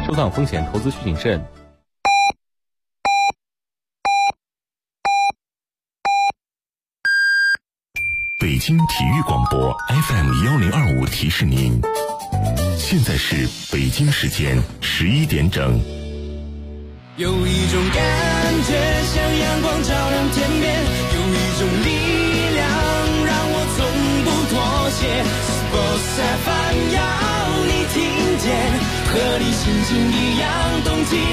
收档风险，投资需谨慎。 北京体育广播 FM1025 提示您，现在是北京时间11点整。 有一种感觉像阳光照亮天边，有一种力量让我从不妥协。Sports FM 要你听见，和你心情一样动起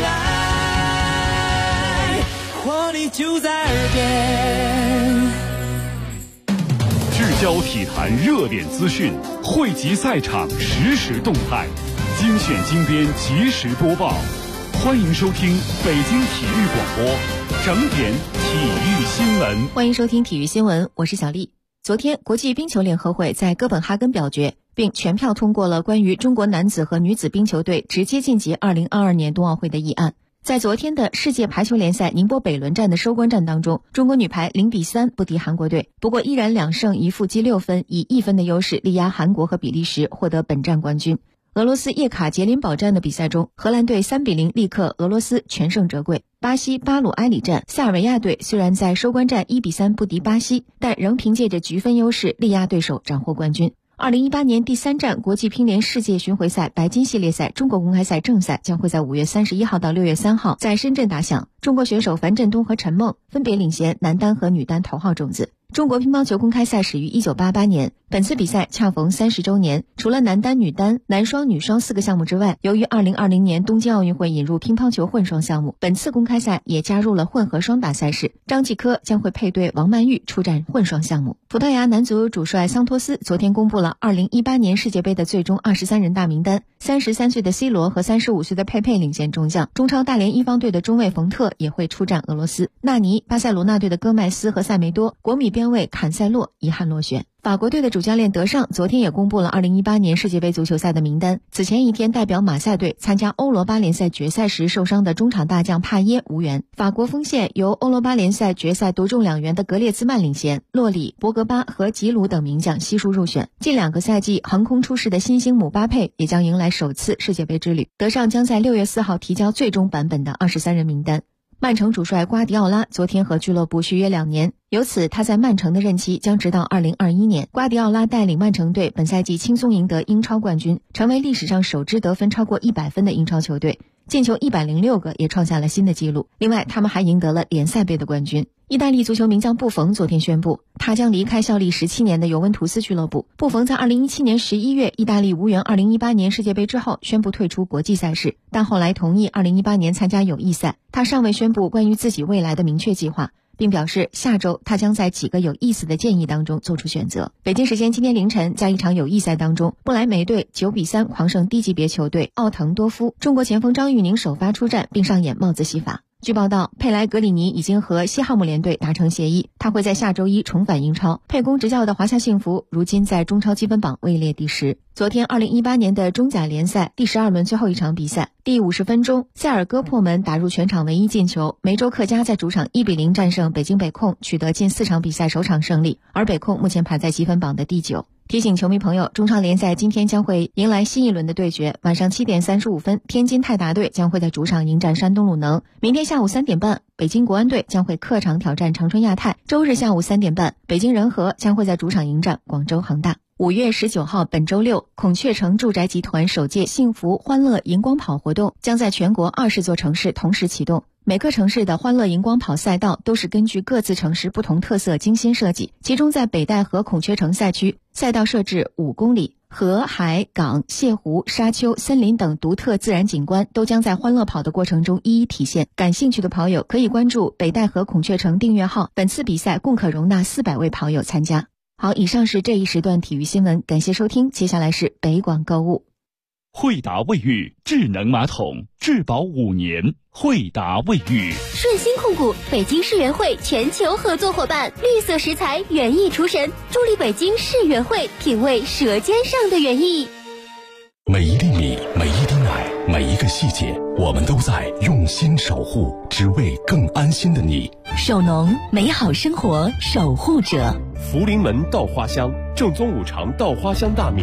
来，活力就在耳边。 聚焦体坛热点资讯，汇集赛场实时动态，精选精编及时播报。欢迎收听北京体育广播整点体育新闻。 欢迎收听体育新闻，我是小丽。昨天，国际冰球联合会在哥本哈根表决，并全票通过了关于中国男子和女子冰球队直接晋级2022年冬奥会的议案。在昨天的世界排球联赛宁波北仑站的收官战当中，中国女排0-3不敌韩国队，不过依然2胜1负积6分，以1分的优势力压韩国和比利时，获得本站冠军。俄罗斯叶卡捷琳堡站的比赛中，荷兰队3-0力克俄罗斯，全胜折桂。巴西巴鲁埃里站，塞尔维亚队虽然在收官战1-3不敌巴西，但仍凭借着局分优势力压对手，斩获冠军。2018年第3站国际乒联世界巡回赛白金系列赛中国公开赛正赛将会在5月31号到6月3号在深圳打响。中国选手樊振东和陈梦分别领衔男单和女单头号种子。中国乒乓球公开赛始于1988年，本次比赛恰逢30周年。除了男单、女单、男双、女双4个项目之外，由于2020年东京奥运会引入乒乓球混双项目，本次公开赛也加入了混合双打赛事。张继科将会配对王曼玉出战混双项目。葡萄牙男足主帅桑托斯昨天公布了2018年世界杯的最终23人大名单，33岁的 C 罗和35岁的佩佩领衔中将。中超大连一方队的中卫冯特也会出战俄罗斯。纳尼、巴塞罗那队的戈麦斯和塞梅多，国米边卫坎塞洛遗憾落选。法国队的主教练德尚昨天也公布了2018年世界杯足球赛的名单。此前一天，代表马赛队参加欧罗巴联赛决赛时受伤的中场大将帕耶无缘。法国锋线由欧罗巴联赛决赛夺中2元的格列兹曼领衔，洛里、博格巴和吉鲁等名将悉数入选。近2个赛季横空出世的新星姆巴佩也将迎来首次世界杯之旅。德尚将在6月4号提交最终版本的23人名单。曼城主帅瓜迪奥拉昨天和俱乐部续约2年，由此他在曼城的任期将直到2021年。瓜迪奥拉带领曼城队本赛季轻松赢得英超冠军，成为历史上首支得分超过100分的英超球队，进球106个也创下了新的纪录。另外他们还赢得了联赛杯的冠军。意大利足球名将布冯昨天宣布，他将离开效力17年的尤文图斯俱乐部。布冯在2017年11月意大利无缘2018年世界杯之后宣布退出国际赛事，但后来同意2018年参加友谊赛。他尚未宣布关于自己未来的明确计划，并表示下周他将在几个有意思的建议当中做出选择。北京时间今天凌晨，在一场友谊赛当中，不莱梅队9-3狂胜低级别球队奥滕多夫，中国前锋张玉宁首发出战并上演帽子戏法。据报道，佩莱格里尼已经和西汉姆联队达成协议，他会在下周一重返英超。佩公执教的华夏幸福如今在中超积分榜位列第10。昨天2018年的中甲联赛第12轮最后一场比赛，第50分钟，塞尔戈破门打入全场唯一进球。梅州客家在主场1-0战胜北京北控，取得近4场比赛首场胜利，而北控目前排在积分榜的第9。提醒球迷朋友，中超联赛今天将会迎来新一轮的对决。晚上7点35分，天津泰达队将会在主场迎战山东鲁能。明天下午3点半，北京国安队将会客场挑战长春亚泰。周日下午3点半，北京人和将会在主场迎战广州恒大。5月19号本周六，孔雀城住宅集团首届幸福欢乐荧光跑活动将在全国20座城市同时启动。每个城市的欢乐荧光跑赛道都是根据各自城市不同特色精心设计，其中在北戴河孔雀城赛区，赛道设置5公里，河、海、港、泻湖、沙丘、森林等独特自然景观都将在欢乐跑的过程中一一体现。感兴趣的跑友可以关注北戴河孔雀城订阅号，本次比赛共可容纳400位跑友参加。好，以上是这一时段体育新闻，感谢收听，接下来是北广购物。 惠达卫浴智能马桶，质保5年。惠达卫浴， 顺心控股北京世园会全球合作伙伴，绿色食材园艺厨神，助力北京世园会品味舌尖上的园艺。 每一粒米，每一滴奶，每一个细节，我们都在用心守护，只为更安心的你。 守农，美好生活守护者。 福临门稻花香，正宗5常稻花香大米，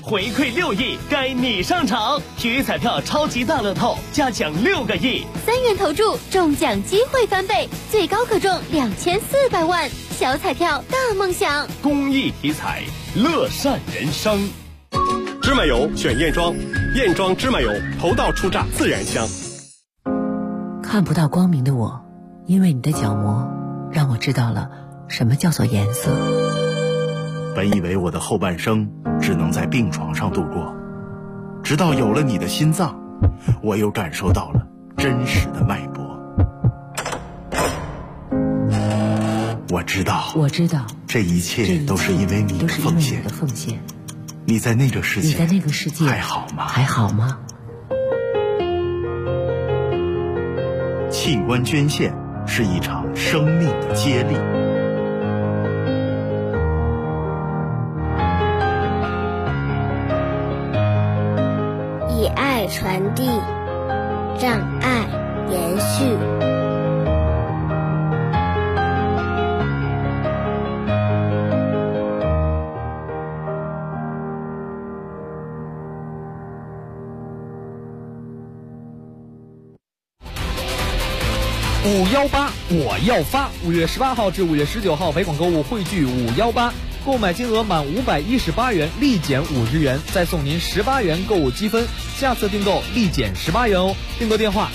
回馈6亿，该你上场。体育彩票超级大乐透加奖6个亿 ，3元投注中奖机会翻倍，最高可中2400万。小彩票大梦想， 公益体彩，乐善人生。 芝麻油选燕庄，燕庄芝麻油头道出榨自然香。 看不到光明的我，因为你的角膜让我知道了什么叫做颜色。 本以为我的后半生只能在病床上度过，直到有了你的心脏，我又感受到了真实的脉搏。我知道，这一切都是因为你的奉献。你在那个世界还好吗？器官捐献是一场生命的接力。 以爱传递，让爱延续。 518我要发！5月18号至5月19号，北广购物汇聚518，购买金额满518元立减50元，再送您18元购物积分，下次订购立减18元哦。订购电话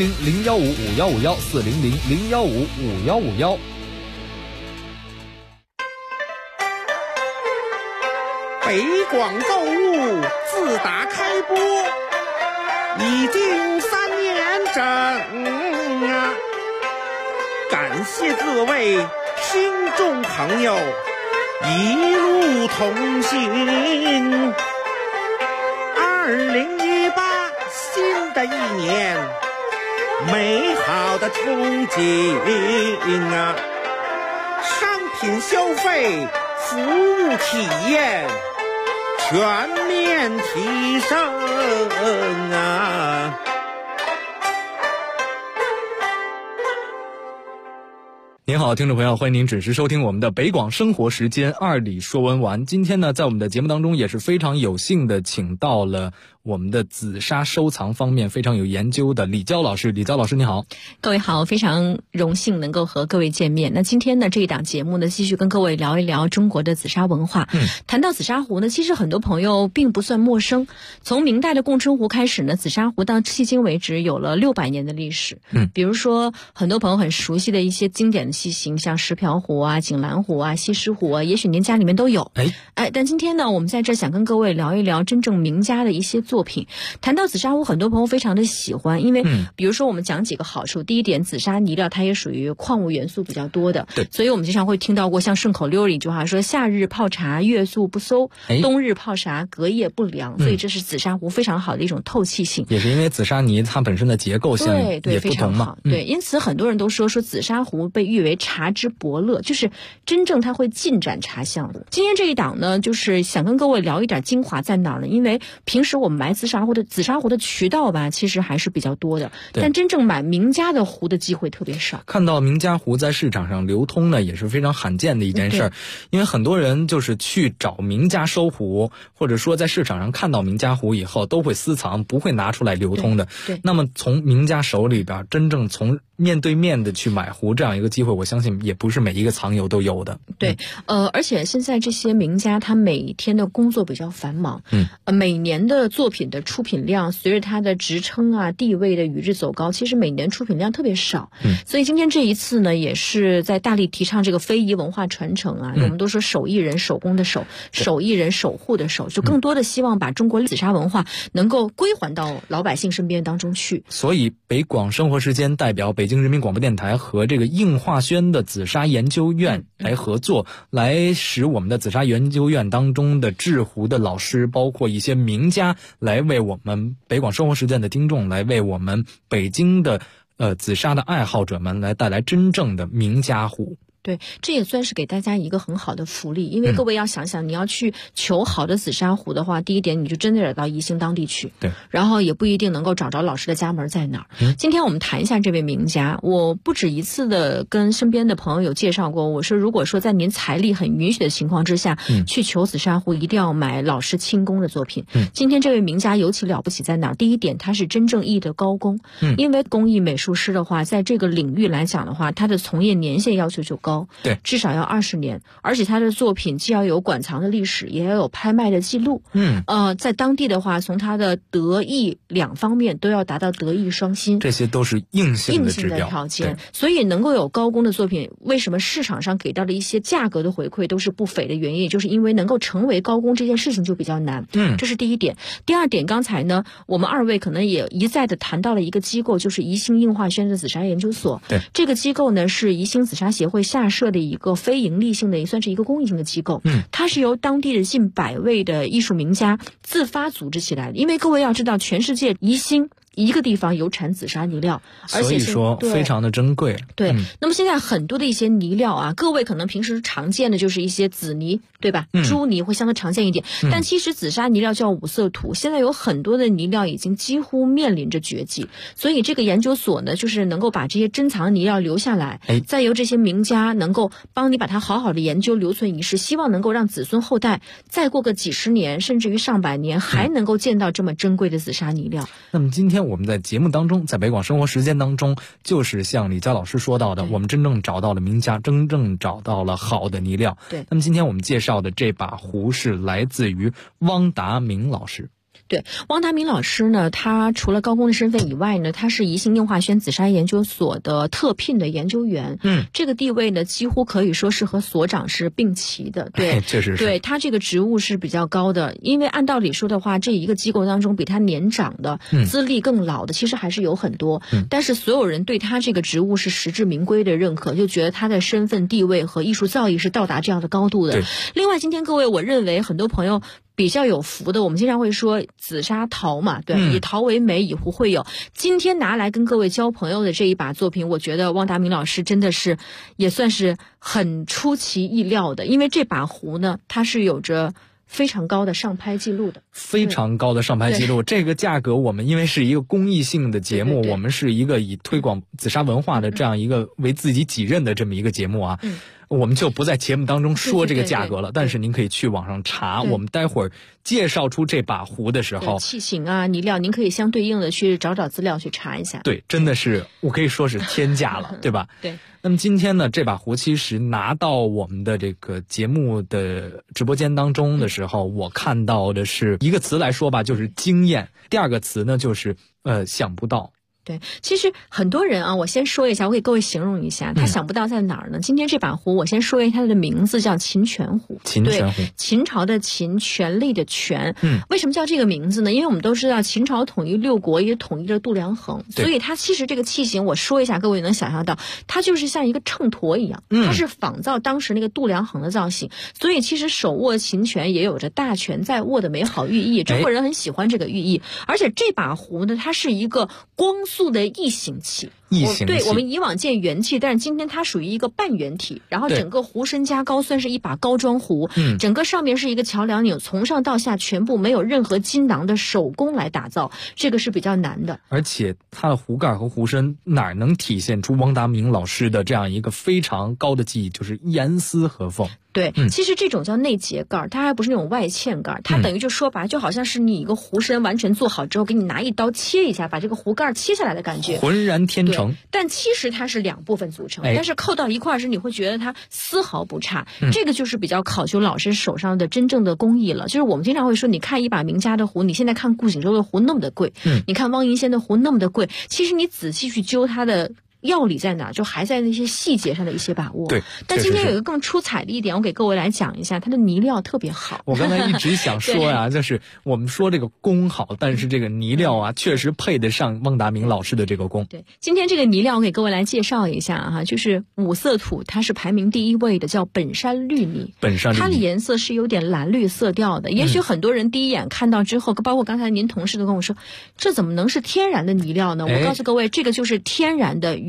400-015-5151，400-015-5151。 北广购物自打开播已经3年整啊！感谢各位听众朋友一路同行。2018新的一年，美好的憧憬啊！商品消费、服务体验全面提升啊！ 您好，听众朋友，欢迎您准时收听我们的北广生活时间2里说文玩。今天呢，在我们的节目当中也是非常有幸的请到了我们的紫砂收藏方面非常有研究的李娇老师。李娇老师你好。 各位好，非常荣幸能够和各位见面。那今天呢，这一档节目呢，继续跟各位聊一聊中国的紫砂文化。谈到紫砂壶呢，其实很多朋友并不算陌生。从明代的贡春壶开始呢，紫砂壶到迄今为止有了600年的历史。比如说很多朋友很熟悉的一些经典的器型，像石瓢壶啊、锦兰壶啊、西施壶啊，也许您家里面都有。但今天呢，我们在这想跟各位聊一聊真正名家的一些作品。谈到紫砂壶，很多朋友非常的喜欢，因为比如说我们讲几个好处。第一点，紫砂泥料它也属于矿物元素比较多的，所以我们经常会听到过像顺口溜里一句话说，夏日泡茶月素不馊，冬日泡茶隔夜不凉。所以这是紫砂壶非常好的一种透气性。 也是因为紫砂泥它本身的结构性也不同嘛。 对，因此很多人都说紫砂壶被誉为茶之伯乐，就是真正它会进展茶香的。今天这一档呢，就是想跟各位聊一点精华在哪儿呢？因为平时我们买紫砂壶的渠道吧，其实还是比较多的，但真正买名家的壶的机会特别少。 看到名家壶在市场上流通呢，也是非常罕见的一件事儿。因为很多人就是去找名家收壶，或者说在市场上看到名家壶以后都会私藏，不会拿出来流通的。那么从名家手里边真正从面对面的去买壶这样一个机会，我相信也不是每一个藏友都有的。 对，而且现在这些名家他每天的工作比较繁忙，每年的作品的出品量随着他的职称啊地位的与日走高，其实每年出品量特别少。所以今天这一次呢，也是在大力提倡这个非遗文化传承啊。我们都说手艺人手工的手，手艺人守护的守，就更多的希望把中国紫砂文化能够归还到老百姓身边当中去。 所以北广生活时间代表北京人民广播电台和这个应化轩的紫砂研究院来合作，来使我们的紫砂研究院当中的制壶的老师，包括一些名家，来为我们北广生活时间的听众，来为我们北京的紫砂的爱好者们来带来真正的名家壶。 对，这也算是给大家一个很好的福利，因为各位要想想，你要去求好的紫砂壶的话，第一点你就真的得到宜兴当地去， 对， 然后也不一定能够找着老师的家门在哪儿。今天我们谈一下这位名家，我不止一次的跟身边的朋友有介绍过，我说如果说在您财力很允许的情况之下，去求紫砂壶，一定要买老师亲工的作品。今天这位名家尤其了不起在哪儿？第一点，他是真正意义的高工，因为工艺美术师的话，在这个领域来讲的话，他的从业年限要求就高， 对， 至少要20年，而且他的作品既要有馆藏的历史，也要有拍卖的记录。在当地的话，从他的德艺两方面都要达到德艺双馨， 这些都是硬性的指标条件。所以能够有高工的作品，为什么市场上给到的一些价格的回馈都是不菲的原因，就是因为能够成为高工这件事情就比较难。这是第一点。第二点，刚才呢，我们二位可能也一再的谈到了一个机构，就是宜兴映化轩的紫砂研究所。 对， 这个机构呢是宜兴紫砂协会下设的一个非盈利性的，也算是一个公益性的机构。它是由当地的近100位的艺术名家自发组织起来的。因为各位要知道，全世界宜兴一个地方有产紫砂泥料，而且所以说非常的珍贵。 对，那么现在很多的一些泥料啊，各位可能平时常见的就是一些紫泥，对吧？朱泥会相对常见一点，但其实紫砂泥料叫五色土，现在有很多的泥料已经几乎面临着绝迹，所以这个研究所呢，就是能够把这些珍藏泥料留下来，再由这些名家能够帮你把它好好的研究留存一世，希望能够让子孙后代再过个几十年甚至于上百年还能够见到这么珍贵的紫砂泥料。 那么今天我们在节目当中，在北广生活时间当中，就是像李佳老师说到的，我们真正找到了名家，真正找到了好的泥料。 对， 那么今天我们介绍的这把壶是来自于汪达明老师。 对，汪达明老师呢，他除了高工的身份以外呢，他是宜兴映化轩紫砂研究所的特聘的研究员。这个地位呢，几乎可以说是和所长是并齐的。对， 确实是。 对，他这个职务是比较高的，因为按道理说的话，这一个机构当中比他年长的、资历更老的，其实还是有很多。但是所有人对他这个职务是实至名归的认可，就觉得他的身份地位和艺术造诣是到达这样的高度的。另外，今天各位，我认为很多朋友比较有福的，我们经常会说紫砂陶嘛，对，以陶为美，以壶会友。今天拿来跟各位交朋友的这一把作品，我觉得汪达明老师真的是也算是很出其意料的，因为这把壶呢，它是有着非常高的上拍记录的， 非常高的上拍记录。这个价格我们因为是一个公益性的节目，我们是一个以推广紫砂文化的这样一个为自己己任的这么一个节目啊。我们就不在节目当中说这个价格了，但是您可以去网上查。我们待会儿介绍出这把壶的时候， 器型啊、泥料，您可以相对应的去找资料去查一下。 对，真的是我可以说是天价了，对吧？ 对。 那么今天呢，这把壶其实拿到我们的这个节目的直播间当中的时候，我看到的是一个词来说吧，就是惊艳；第二个词呢，就是想不到。 对，其实很多人啊，我先说一下，我给各位形容一下，他想不到在哪儿呢？今天这把壶，我先说一下它的名字，叫秦泉壶。 秦泉壶， 秦朝的秦，权力的权。为什么叫这个名字呢？因为我们都知道秦朝统一6国，也统一了度量衡，所以它其实这个器型，我说一下，各位能想象到，它就是像一个秤砣一样，它是仿造当时那个度量衡的造型，所以其实手握秦权也有着大权在握的美好寓意。中国人很喜欢这个寓意，而且这把壶呢，它是一个光速的异形器。对，我们以往见圆器，但是今天它属于一个半圆体，然后整个壶身加高，算是一把高装壶。整个上面是一个桥梁钮，从上到下全部没有任何金囊的手工来打造，这个是比较难的。 而且它的壶盖和壶身哪能体现出汪达明老师的这样一个非常高的技艺，就是严丝合缝。 对，其实这种叫内结盖，它还不是那种外嵌盖，它等于就说白，就好像是你一个壶身完全做好之后，给你拿一刀切一下，把这个壶盖切下来的感觉， 浑然天成。 但其实它是2部分组成，但是扣到一块时，你会觉得它丝毫不差。这个就是比较考究老师手上的真正的工艺了。就是我们经常会说，你看一把名家的壶，你现在看顾景舟的壶那么的贵，你看汪银仙的壶那么的贵，其实你仔细去揪它的要理在哪，就还在那些细节上的一些把握。 对， 但今天有一个更出彩的一点，我给各位来讲一下，它的泥料特别好。 我刚才一直想说呀，就是我们说这个工好，但是这个泥料啊，确实配得上汪达明老师的这个工。 对，今天这个泥料我给各位来介绍一下哈，就是五色土，它是排名第1位的，叫本山绿泥。 本山绿泥， 它的颜色是有点蓝绿色调的。也许很多人第一眼看到之后，包括刚才您同事都跟我说，这怎么能是天然的泥料呢？我告诉各位，这个就是天然的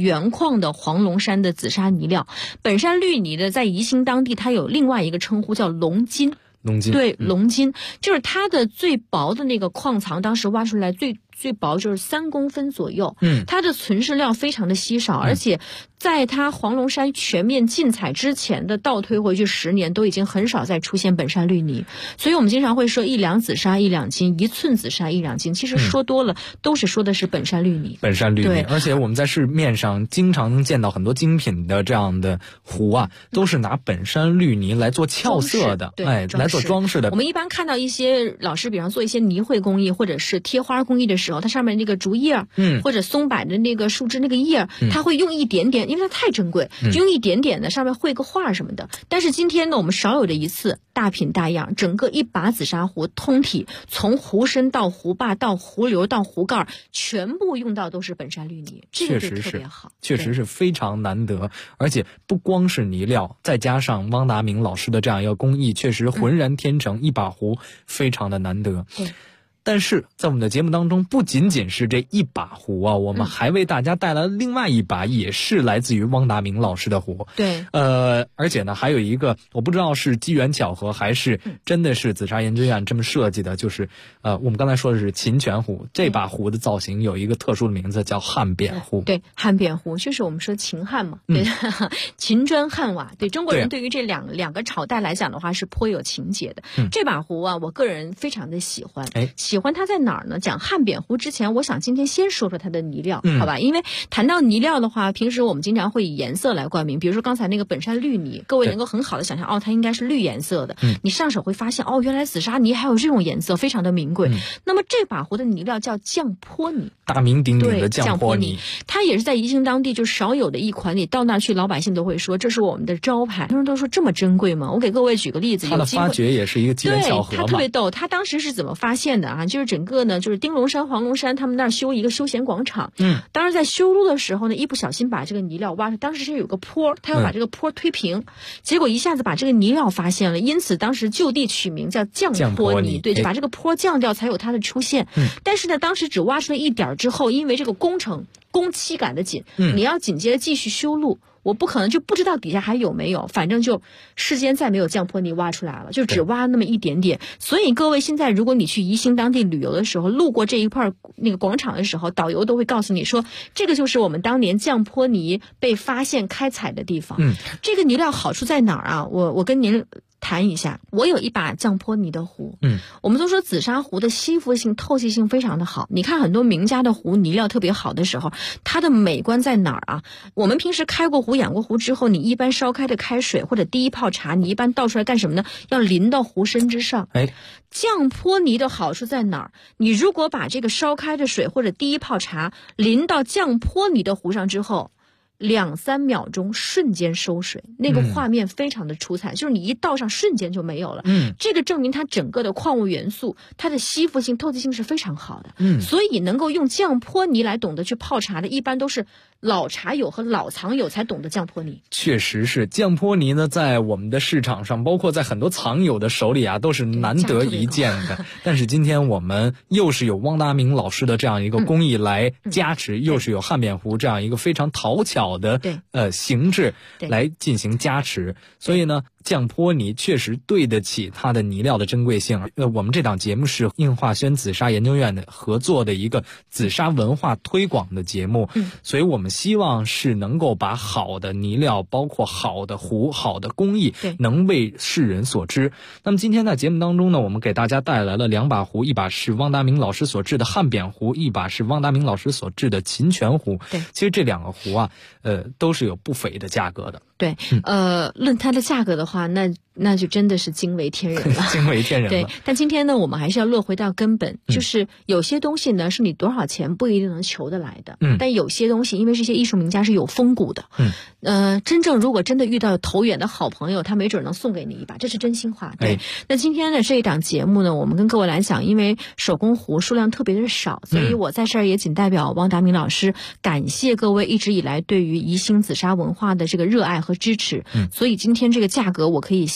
原矿的黄龙山的紫砂泥料。本山绿泥的在宜兴当地它有另外一个称呼叫龙金。对，龙金就是它的最薄的那个矿藏，当时挖出来最薄就是3公分左右。它的存世料非常的稀少，而且在它黄龙山全面禁采之前的倒推回去10年，都已经很少再出现本山绿泥。所以我们经常会说1两紫砂1两金，1寸紫砂1两金，其实说多了都是说的是本山绿泥。 本山绿泥，而且我们在市面上经常能见到很多精品的这样的壶啊，都是拿本山绿泥来做俏色的，来做装饰的。 我们一般看到一些老师，比方做一些泥绘工艺或者是贴花工艺的时候，它上面那个竹叶，或者松柏的那个树枝那个叶，它会用一点点，因为它太珍贵，就用一点点的上面绘个画什么的。但是今天呢，我们少有的一次大品大样，整个一把紫砂壶通体，从壶身到壶把到壶流到壶盖，全部用到都是本山绿泥，这个就特别好， 确实是非常难得。而且不光是泥料，再加上汪达明老师的这样一个工艺，确实浑然天成，一把壶非常的难得。但是在我们的节目当中，不仅仅是这一把壶啊，我们还为大家带来了另外一把，也是来自于汪达明老师的壶。 对， 而且呢，还有一个我不知道是机缘巧合还是真的是紫砂研究院这么设计的，就是我们刚才说的是秦泉壶，这把壶的造型有一个特殊的名字叫汉扁壶。 对，汉扁壶就是我们说秦汉嘛，对，秦砖汉瓦。对，中国人对于这两个朝代来讲的话是颇有情节的。这把壶啊，我个人非常的喜欢。喜欢它在哪儿呢？讲汉扁壶之前，我想今天先说说它的泥料，好吧？因为谈到泥料的话，平时我们经常会以颜色来冠名，比如说刚才那个本山绿泥，各位能够很好的想象，它应该是绿颜色的。你上手会发现，原来紫砂泥还有这种颜色，非常的名贵。那么这把壶的泥料叫降坡泥， 大名鼎鼎的降坡泥， 它也是在宜兴当地就少有的一款。你到那儿去，老百姓都会说这是我们的招牌。很多人都说这么珍贵吗？我给各位举个例子， 它的发掘也是一个机缘巧合嘛。 它特别逗，它当时是怎么发现的啊？就是整个呢，就是丁龙山、黄龙山他们那儿修一个休闲广场。当时在修路的时候呢，一不小心把这个泥料挖出，当时是有个坡，他要把这个坡推平，结果一下子把这个泥料发现了，因此当时就地取名叫降坡泥。对，就把这个坡降掉才有它的出现。但是呢，当时只挖出来一点之后，因为这个工期赶得紧，你要紧接着继续修路。我不可能就不知道底下还有没有，反正就世间再没有降坡泥挖出来了，就只挖那么一点点。所以各位现在如果你去宜兴当地旅游的时候，路过这一块那个广场的时候，导游都会告诉你说，这个就是我们当年降坡泥被发现开采的地方。这个泥料好处在哪儿啊？我跟您谈一下，我有一把降坡泥的壶。我们都说紫砂壶的吸附性、透气性非常的好。你看很多名家的壶泥料特别好的时候，它的美观在哪儿啊？我们平时开过壶、养过壶之后，你一般烧开的开水或者第一泡茶，你一般倒出来干什么呢？要淋到壶身之上。降坡泥的好处在哪儿？你如果把这个烧开的水或者第一泡茶淋到降坡泥的壶上之后，2-3秒钟瞬间收水，那个画面非常的出彩，就是你一倒上瞬间就没有了。这个证明它整个的矿物元素，它的吸附性、透气性是非常好的。所以能够用降坡泥来懂得去泡茶的，一般都是老茶友和老藏友才懂得降坡泥。 确实是降坡泥呢，在我们的市场上，包括在很多藏友的手里啊，都是难得一见的。但是今天我们又是有汪达明老师的这样一个工艺来加持，又是有汉扁壶这样一个非常讨巧的形制来进行加持，所以呢，降坡泥确实对得起它的泥料的珍贵性。我们这档节目是应化轩紫砂研究院的合作的一个紫砂文化推广的节目，所以我们希望是能够把好的泥料，包括好的壶、好的工艺，能为世人所知。那么今天在节目当中呢，我们给大家带来了2把壶，一把是汪达明老师所制的汉扁壶，一把是汪达明老师所制的秦泉壶。其实这2个壶啊，都是有不菲的价格的。 对，论它的价格的话，那就真的是惊为天人了， 惊为天人了。 对，但今天呢，我们还是要落回到根本，就是有些东西呢，是你多少钱不一定能求得来的。但有些东西，因为这些艺术名家是有风骨的。真正如果真的遇到投缘的好朋友，他没准能送给你一把，这是真心话。对，那今天的这一档节目呢，我们跟各位来讲，因为手工壶数量特别的少，所以我在这儿也仅代表汪达明老师感谢各位一直以来对于宜兴紫砂文化的这个热爱和支持。所以今天这个价格我可以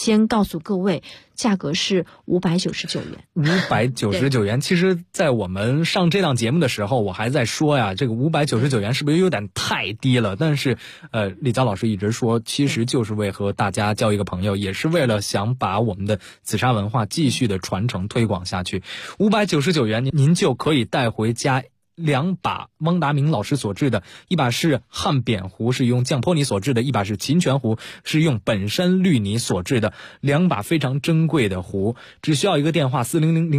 先告诉各位，价格是599元。 599元，其实在我们上这档节目的时候，我还在说呀，这个599元是不是有点太低了？但是李佳老师一直说，其实就是为和大家交一个朋友，也是为了想把我们的紫砂文化继续的传承推广下去。599元您就可以带回家2把汪达明老师所制的，一把是汉扁壶，是用酱坡泥所制的，一把是秦泉壶，是用本山绿泥所制的，2把非常珍贵的壶，只需要一个电话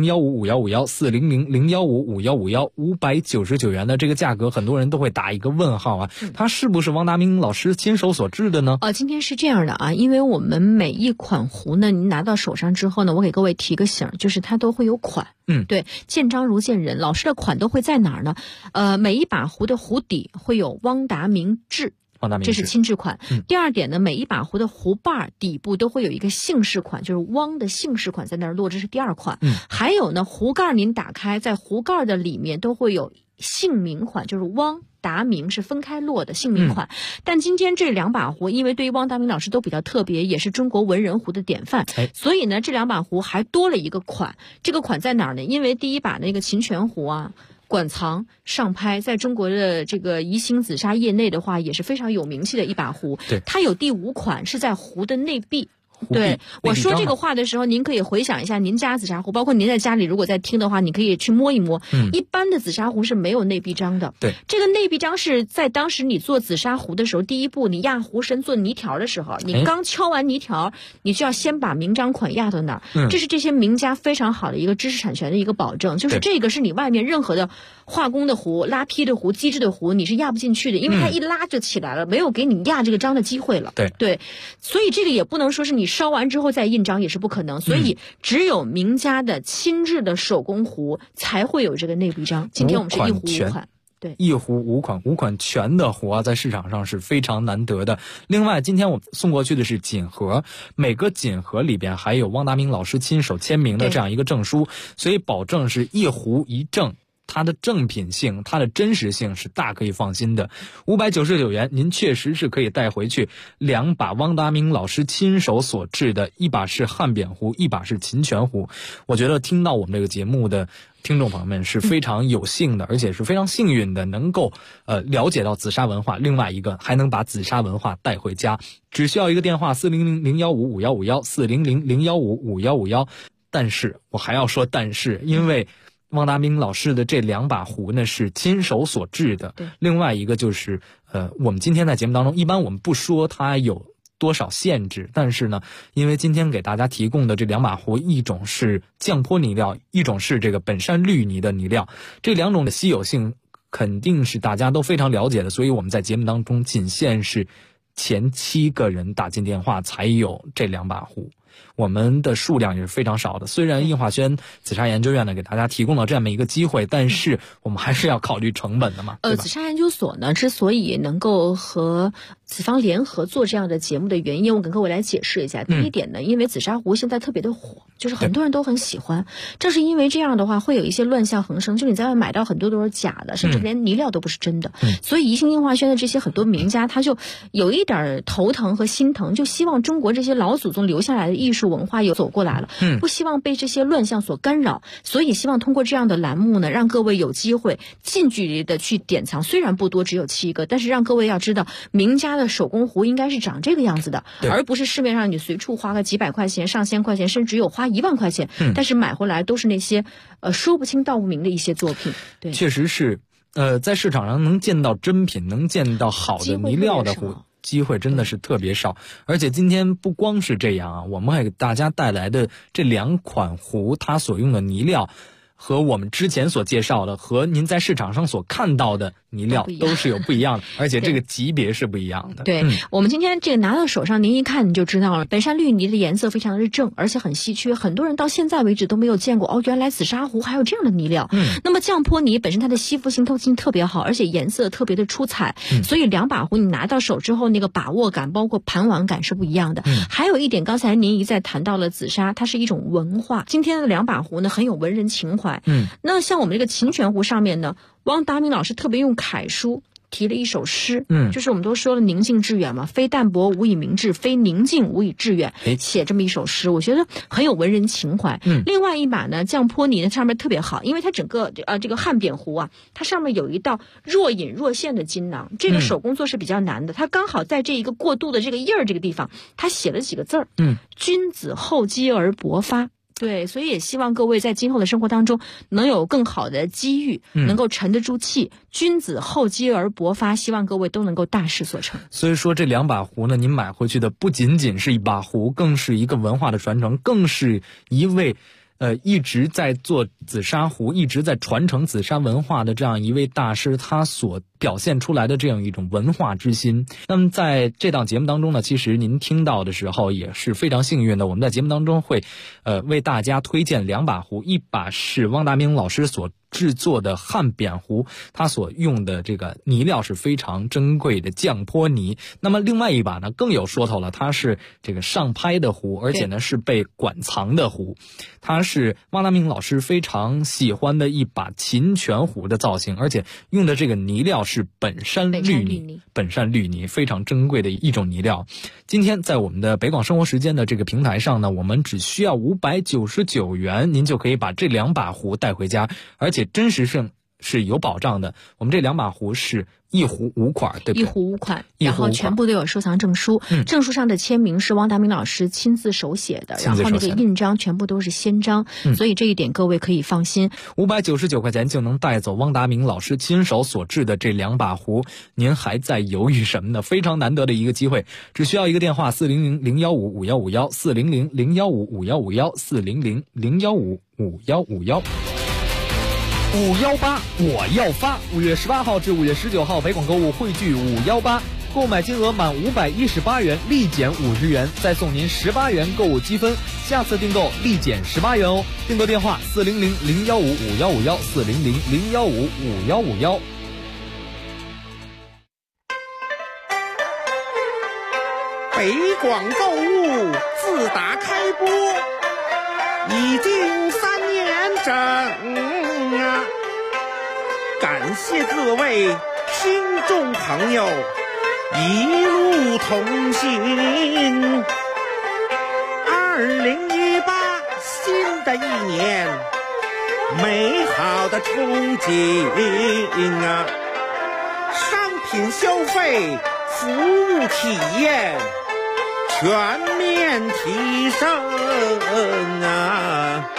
400-015-5151，400-015-5151，599元的这个价格，很多人都会打一个问号啊，它是不是汪达明老师亲手所制的呢？ 今天是这样的啊，因为我们每一款壶呢，您拿到手上之后呢，我给各位提个醒，就是它都会有款。对，见章如见人，老师的款都会在哪儿呢？每一把壶的壶底会有汪达明制，这是亲制款。第二点呢，每一把壶的壶把底部都会有一个姓氏款，就是汪的姓氏款在那儿落，这是第二款。还有呢，壶盖您打开，在壶盖的里面都会有姓名款，就是汪达明是分开落的姓名款。但今天这2把壶，因为对于汪达明老师都比较特别，也是中国文人壶的典范，所以呢，这2把壶还多了一个款。这个款在哪儿呢？因为第一把那个秦泉壶啊，馆藏上拍，在中国的这个宜兴紫砂业内的话，也是非常有名气的一把壶。它有第5款是在壶的内壁。对，我说这个话的时候，您可以回想一下您家紫砂壶，包括您在家里如果在听的话，你可以去摸一摸。一般的紫砂壶是没有内壁章的。对，这个内壁章是在当时你做紫砂壶的时候，第一步你压壶身做泥条的时候，你刚敲完泥条，你就要先把名章款压到那儿。这是这些名家非常好的一个知识产权的一个保证，就是这个是你外面任何的化工的壶、拉坯的壶、机制的壶，你是压不进去的，因为它一拉就起来了，没有给你压这个章的机会了。对，所以这个也不能说是你烧完之后再印章也是不可能，所以只有名家的亲制的手工壶才会有这个内壁章。今天我们是一壶5款。对，一壶5款全的壶啊，在市场上是非常难得的。另外，今天我送过去的是锦盒，每个锦盒里边还有汪达明老师亲手签名的这样一个证书，所以保证是一壶一证。它的正品性，它的真实性是大可以放心的。599元，您确实是可以带回去2把汪达明老师亲手所制的，一把是汉扁壶，一把是秦泉壶。我觉得听到我们这个节目的听众朋友们是非常有幸的，而且是非常幸运的，能够了解到紫砂文化，另外一个还能把紫砂文化带回家。只需要一个电话400-015-5151，400-015-5151。但是我还要说但是，因为汪达明老师的这2把壶呢是亲手所制的。另外一个就是我们今天在节目当中，一般我们不说它有多少限制，但是呢，因为今天给大家提供的这2把壶，一种是酱坡泥料，一种是这个本山绿泥的泥料，这2种的稀有性肯定是大家都非常了解的，所以我们在节目当中仅限是前7个人打进电话才有这2把壶。我们的数量也是非常少的，虽然印化轩紫砂研究院呢给大家提供了这么一个机会，但是我们还是要考虑成本的嘛。紫砂研究所呢之所以能够和紫方联合做这样的节目的原因，我跟各位来解释一下。第一点呢，因为紫砂壶现在特别的火，就是很多人都很喜欢，正是因为这样的话会有一些乱象横生，就你在外买到很多都是假的，甚至连泥料都不是真的。所以宜兴印化轩的这些很多名家他就有一点头疼和心疼，就希望中国这些老祖宗留下来的艺术文化又走过来了，不希望被这些乱象所干扰，所以希望通过这样的栏目呢，让各位有机会近距离的去典藏，虽然不多，只有7个，但是让各位要知道名家的手工壶应该是长这个样子的，而不是市面上你随处花个几百块钱、上千块钱，甚至有花1万块钱，但是买回来都是那些说不清道不明的一些作品。对，确实是在市场上能见到真品，能见到好的泥料的壶，机会真的是特别少。而且今天不光是这样啊，我们还给大家带来的这2款壶，它所用的泥料和我们之前所介绍的，和您在市场上所看到的泥料都是有不一样的，而且这个级别是不一样的。对，我们今天这个拿到手上，您一看你就知道了，本山绿泥的颜色非常的正，而且很稀缺，很多人到现在为止都没有见过哦，原来紫砂壶还有这样的泥料。那么酱坡泥本身它的吸附性、透气性特别好，而且颜色特别的出彩，所以2把壶你拿到手之后，那个把握感包括盘玩感是不一样的。还有一点，刚才您一再谈到了紫砂，它是一种文化，今天的2把壶呢很有文人情怀。那像我们这个秦泉壶上面呢，汪达明老师特别用楷书提了一首诗，就是我们都说了宁静致远嘛，非淡泊无以明志，非宁静无以致远，写这么一首诗，我觉得很有文人情怀。另外一把呢，降坡泥呢上面特别好，因为它整个这个汉扁壶啊，它上面有一道若隐若现的金囊，这个手工作是比较难的，它刚好在这一个过渡的这个印儿这个地方，它写了几个字儿，君子厚积而薄发。对，所以也希望各位在今后的生活当中能有更好的机遇，能够沉得住气。君子厚积而薄发，希望各位都能够大事所成。 所以说这2把壶呢，您买回去的不仅仅是一把壶，更是一个文化的传承，更是一位一直在做紫砂壶，一直在传承紫砂文化的这样一位大师，他所表现出来的这样一种文化之心。那么在这档节目当中呢，其实您听到的时候也是非常幸运的，我们在节目当中会为大家推荐2把壶，一把是汪达明老师所制作的汉扁壶，它所用的这个泥料是非常珍贵的降坡泥。那么另外一把呢更有说头了，它是这个上拍的壶，而且呢是被馆藏的壶，它是汪达明老师非常喜欢的一把琴拳壶的造型，而且用的这个泥料是本山绿泥，非常珍贵的一种泥料。今天在我们的北广生活时间的这个平台上呢，我们只需要599元，您就可以把这2把壶带回家，而且真实性是有保障的。我们这2把壶是1壶5款，对不对？1 壶5款，然后全部都有收藏证书，证书上的签名是汪达明老师亲自手写的，然后那个印章全部都是先章，所以这一点各位可以放心。 599块钱就能带走汪达明老师亲手所制的这2把壶，您还在犹豫什么呢？非常难得的一个机会，只需要一个电话400-015-5151 400-015-5151 400-015-5151。518我要发！5月18号至5月19号，北广购物汇聚518，购买金额满518元立减50元，再送您18元购物积分，下次订购立减18元哦。订购电话400-015-5151 400-015-5151。 北广购物自打开播已经3年整啊！感谢各位听众朋友一路同行。2018新的一年，美好的憧憬啊！商品消费、服务体验全面提升啊！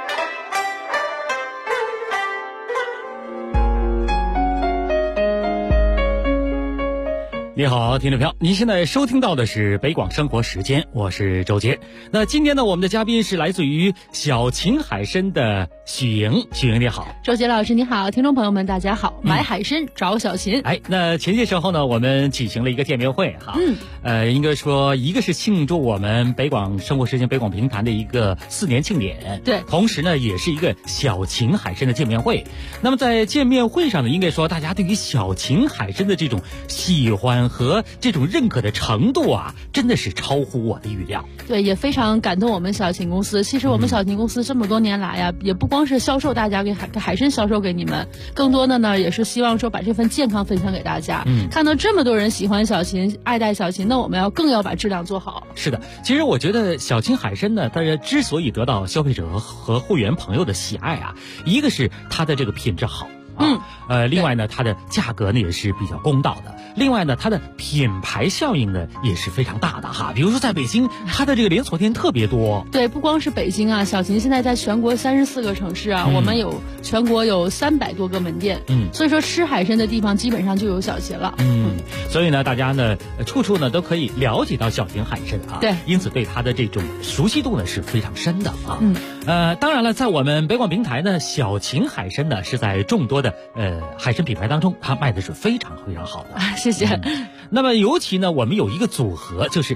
你好，听众朋友，您现在收听到的是北广生活时间，我是周杰。那今天呢，我们的嘉宾是来自于小秦海参的许莹。许莹你好。 周杰老师你好，听众朋友们大家好。买海参找小秦。 那前些时候呢，我们举行了一个见面会哈。应该说一个是庆祝我们北广生活时间北广评弹的一个4年庆典， 对， 同时呢也是一个小秦海参的见面会。那么在见面会上呢，应该说大家对于小秦海参的这种喜欢和这种认可的程度啊，真的是超乎我的预料。 对，也非常感动我们小秦公司。其实我们小秦公司这么多年来呀，也不光是销售大家给海参销售给你们，更多的呢也是希望说把这份健康分享给大家。看到这么多人喜欢小秦，爱戴小秦，那我们更要把质量做好。 是的，其实我觉得小秦海参呢，它之所以得到消费者和会员朋友的喜爱啊，一个是它的这个品质好。另外呢，它的价格呢也是比较公道的。另外呢，它的品牌效应呢也是非常大的哈。比如说在北京，它的这个连锁店特别多。 对，不光是北京啊，小秦现在在全国34个城市啊，我们全国有300多个门店。所以说吃海参的地方基本上就有小秦了。 所以呢，大家呢处处呢都可以了解到小秦海参啊。 对， 因此对它的这种熟悉度呢是非常深的啊。当然了，在我们北广平台呢，小秦海参呢是在众多的海参品牌当中，它卖的是非常非常好的。 谢谢。 那么尤其呢，我们有一个组合，就是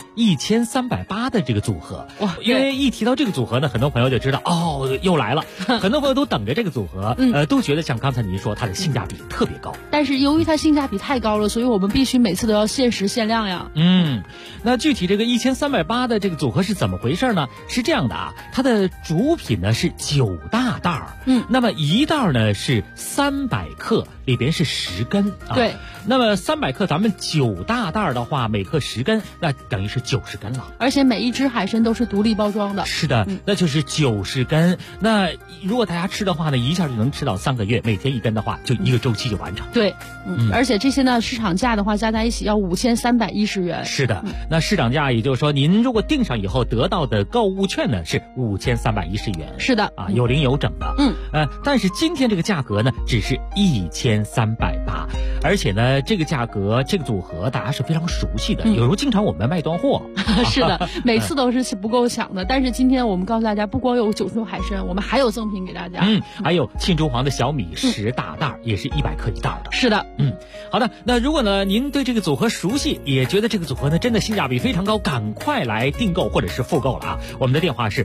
1380的这个组合。哇，因为一提到这个组合呢，很多朋友就知道哦，又来了。很多朋友都等着这个组合，都觉得像刚才您说，它的性价比特别高。 但是由于它性价比太高了，所以我们必须每次都要限时限量呀。 那具体这个1380的这个组合是怎么回事呢？是这样的啊，它的主品呢是9大袋儿。那么一袋呢是300克里边是10根啊。 对， 那么300克咱们9大袋的话，每克10根，那等于是90根了。 而且每一只海参都是独立包装的。 是的，那就是90根。那如果大家吃的话呢，一下就能吃到3个月，每天1根的话，就1个周期就完成。 对，而且这些呢，市场价的话加在一起要5310元。 是的，那市场价也就是说，您如果订上以后得到的购物券呢是5310元。 是的， 啊，有零有整的。但是今天这个价格呢，只是1380，而且呢，这个价格这个组合大家是非常熟悉的，有时候经常我们卖断货。 是的，每次都是不够抢的。但是今天我们告诉大家，不光有90种海参，我们还有赠品给大家。 还有沁珠黄的小米10大袋，也是100克1袋的。 是的， 好的。那如果呢您对这个组合熟悉，也觉得这个组合呢真的性价比非常高，赶快来订购或者是复购了啊！我们的电话是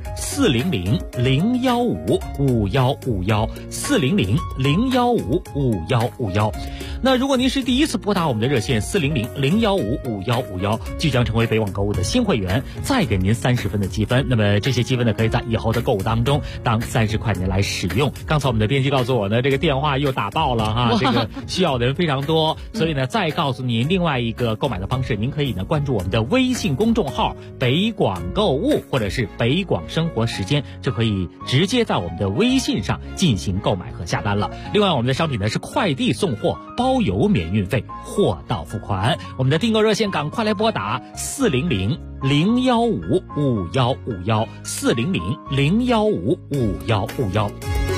400-015-5151，400-015-5151。那如果您是第一次拨打我们的热线400-015-5151，即将成为北网购物的新会员，再给您30分的积分。那么这些积分呢，可以在以后的购物当中当30块钱来使用。刚才我们的编辑告诉我呢，这个电话又打爆了哈，这个需要的人非常多，所以呢，再告诉您另外一个购买的方式，您可以呢关注我们的微信公众号北广购物或者是北广生活时间，就可以直接在我们的微信上进行购买和下单了。另外，我们的商品呢是快递送货，包邮免运费，货到付款。我们的订购热线赶快来拨打400-015-5151，400-015-5151。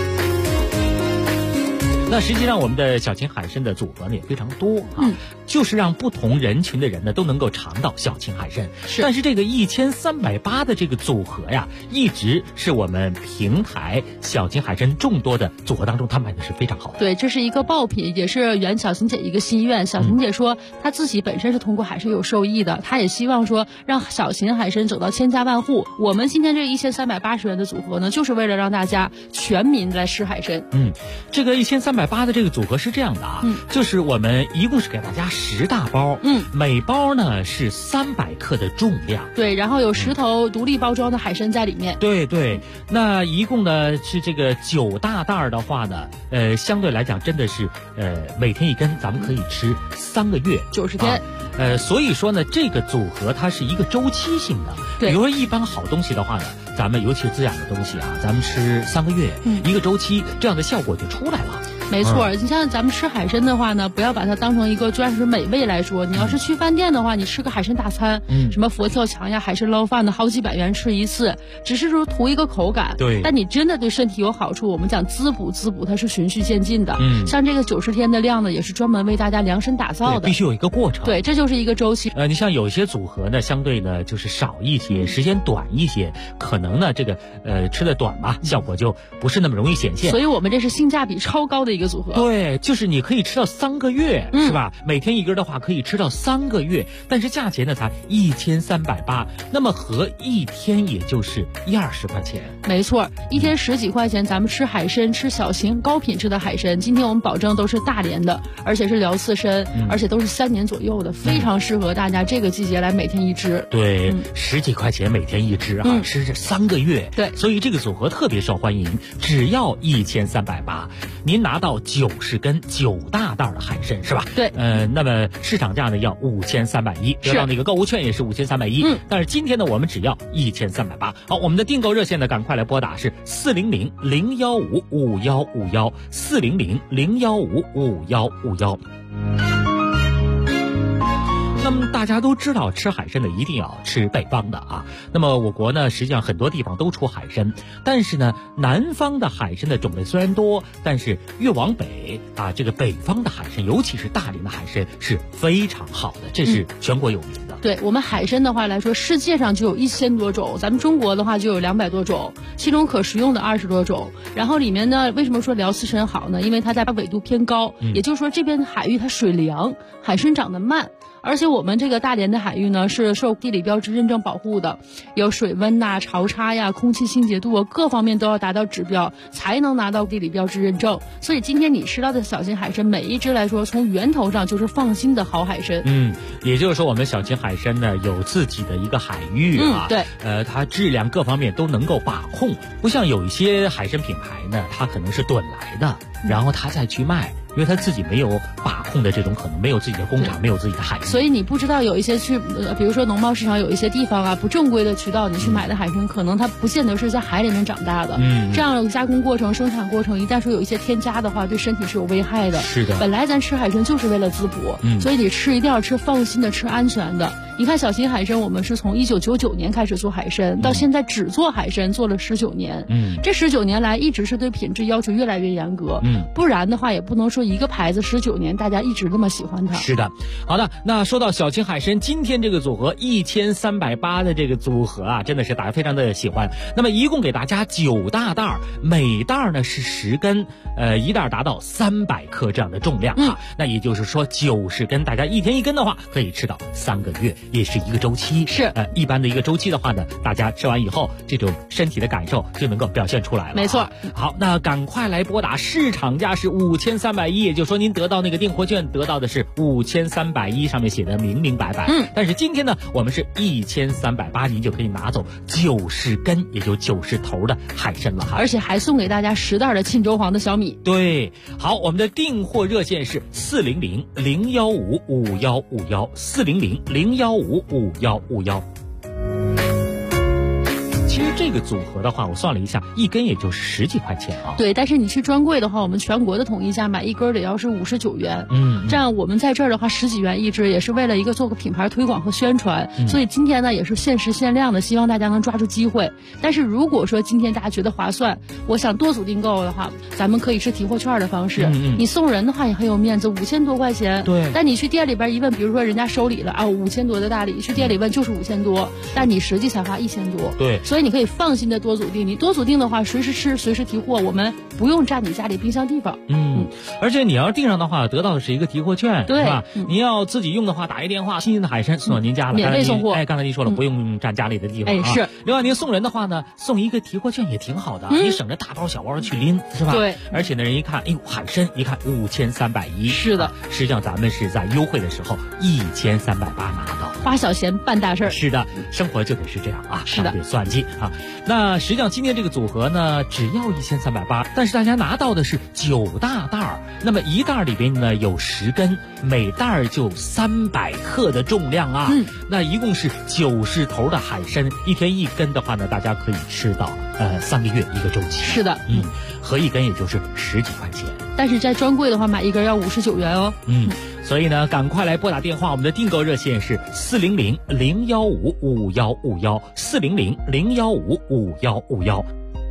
那实际上我们的小秦海参的组合呢也非常多啊，就是让不同人群的人呢都能够尝到小秦海参。但是这个1380的这个组合呀，一直是我们平台小秦海参众多的组合当中，它卖的是非常好的。 对，这是一个爆品，也是圆小秦姐一个心愿。小秦姐说，她自己本身是通过海参有受益的，她也希望说让小秦海参走到千家万户。我们今天这1380元的组合呢，就是为了让大家全民来吃海参。 这个1380的这个组合是这样的啊，就是我们一共是给大家10大包，每包呢是300克的重量， 对，然后有10头独立包装的海参在里面， 对，那一共呢是这个9大袋的话呢，相对来讲真的是每天1根，咱们可以吃3个月 90天。 所以说呢，这个组合它是一个周期性的。比如说一般好东西的话呢，咱们尤其是滋养的东西啊，咱们吃3个月，一个周期，这样的效果就出来了。 没错，你像咱们吃海参的话呢，不要把它当成一个专属美味来说。你要是去饭店的话，你吃个海参大餐，什么佛跳墙呀、海参捞饭的，好几百元吃一次，只是说图一个口感。 对， 但你真的对身体有好处，我们讲滋补，它是循序渐进的。像这个90天的量呢，也是专门为大家量身打造的， 必须有一个过程。 对，这就是一个周期。 你像有一些组合呢，相对呢就是少一些，时间短一些，可能呢这个吃的短嘛，效果就不是那么容易显现。 所以我们这是性价比超高的一个组合。 对，就是你可以吃到3个月，是吧？每天1根的话，可以吃到3个月，但是价钱呢才1380，那么合一天也就是120块钱。 没错，一天10几块钱，咱们吃海参，吃小型高品质的海参。今天我们保证都是大连的，而且是辽刺参，而且都是3年左右的，非常适合大家这个季节来每天1只。 对，10几块钱每天1只啊，吃这3个月。 对， 所以这个组合特别受欢迎，只要1380，您拿到90根9大袋的海参是吧？ 对， 那么市场价呢要5310，得到那个购物券也是5310，但是今天呢我们只要1380。好，我们的订购热线呢赶快来拨打是400-015-5151，400-015-5151。那么大家都知道，吃海参的一定要吃北方的啊。那么我国呢，实际上很多地方都出海参，但是呢，南方的海参的种类虽然多，但是越往北啊，这个北方的海参，尤其是大连的海参是非常好的，这是全国有名的。 对我们海参的话来说，世界上就有1000多种，咱们中国的话就有200多种，其中可食用的20多种。然后里面呢，为什么说辽刺参好呢？因为它在纬度偏高，也就是说这边海域它水凉，海参长得慢。而且我们这个大连的海域呢，是受地理标志认证保护的，有水温呐、潮差呀、空气清洁度啊，各方面都要达到指标，才能拿到地理标志认证。所以今天你吃到的小秦海参，每一只来说，从源头上就是放心的好海参。 也就是说，我们小秦海参呢有自己的一个海域啊， 对， 它质量各方面都能够把控，不像有一些海参品牌呢，它可能是趸来的。 然后他再去卖。因为他自己没有把控的这种可能，没有自己的工厂，没有自己的海域， 所以你不知道有一些比如说农贸市场有一些地方啊，不正规的渠道，你去买的海参，可能它不见得是在海里面长大的。这样加工过程、生产过程，一旦说有一些添加的话，对身体是有危害的。 是的， 本来咱吃海参就是为了滋补，所以你吃一定要吃放心的，吃安全的。你看小秦海参，我们是从1999年开始做海参，到现在只做海参做了19年。这19年来一直是对品质要求越来越严格。不然的话也不能说一个牌子19年大家一直那么喜欢它。 是的，好的，那说到小秦海参，今天这个组合1380的这个组合啊，真的是大家非常的喜欢。那么一共给大家9大袋，每袋呢是10根，一袋达到300克这样的重量啊。那也就是说90根，大家一天1根的话，可以吃到3个月。也是一个周期， 是一般的一个周期的话呢，大家吃完以后，这种身体的感受就能够表现出来了。 没错。 好，那赶快来拨打，市场价是5310，也就是说您得到那个订货券得到的是5310，上面写的明明白白。但是今天呢，我们是1380，您就可以拿走90根，也就90头的海参了哈。 而且还送给大家10袋的沁州黄的小米。 对，好，我们的订货热线是400-015-5151，400-015-5151。其实这个组合的话，我算了一下，一根也就10几块钱啊。 对，但是你去专柜的话，我们全国的统一价买一根得要是59元。这样我们在这儿的话10几元一只，也是为了一个做个品牌推广和宣传。所以今天呢也是限时限量的，希望大家能抓住机会。但是如果说今天大家觉得划算，我想多组订购的话，咱们可以是提货券的方式。你送人的话也很有面子，5000多块钱。 对。 但你去店里边一问，比如说人家收礼了啊，5000多的大礼，去店里问就是5000多，但你实际才花1000多。 对。 所以你可以放心的多组订，你多组订的话，随时吃，随时提货，我们不用占你家里冰箱地方。 而且你要订上的话，得到的是一个提货券， 对， 是吧？你要自己用的话，打一电话，新鲜的海参送到您家了， 免费送货。 刚才您说了，不用占家里的地方。 是。 另外您送人的话呢，送一个提货券也挺好的，你省着大包小包去拎，是吧？ 对。 而且呢，人一看，哎呦，海参，一看5310， 是的。 实际上咱们是在优惠的时候1380拿到， 花小钱办大事儿。 是的，生活就得是这样啊， 是的， 得算计啊。那实际上今天这个组合呢，只要1380，但是大家拿到的是9大袋，那么一袋里边呢有10根，每袋就300克的重量啊。那一共是90头的海参，一天1根的话呢，大家可以吃到3个月一个周期。 是的， 合一根也就是10几块钱。 但是在专柜的话，买一根要59元哦。 所以呢，赶快来拨打电话，我们的订购热线是400-015-5151，400-015-5151。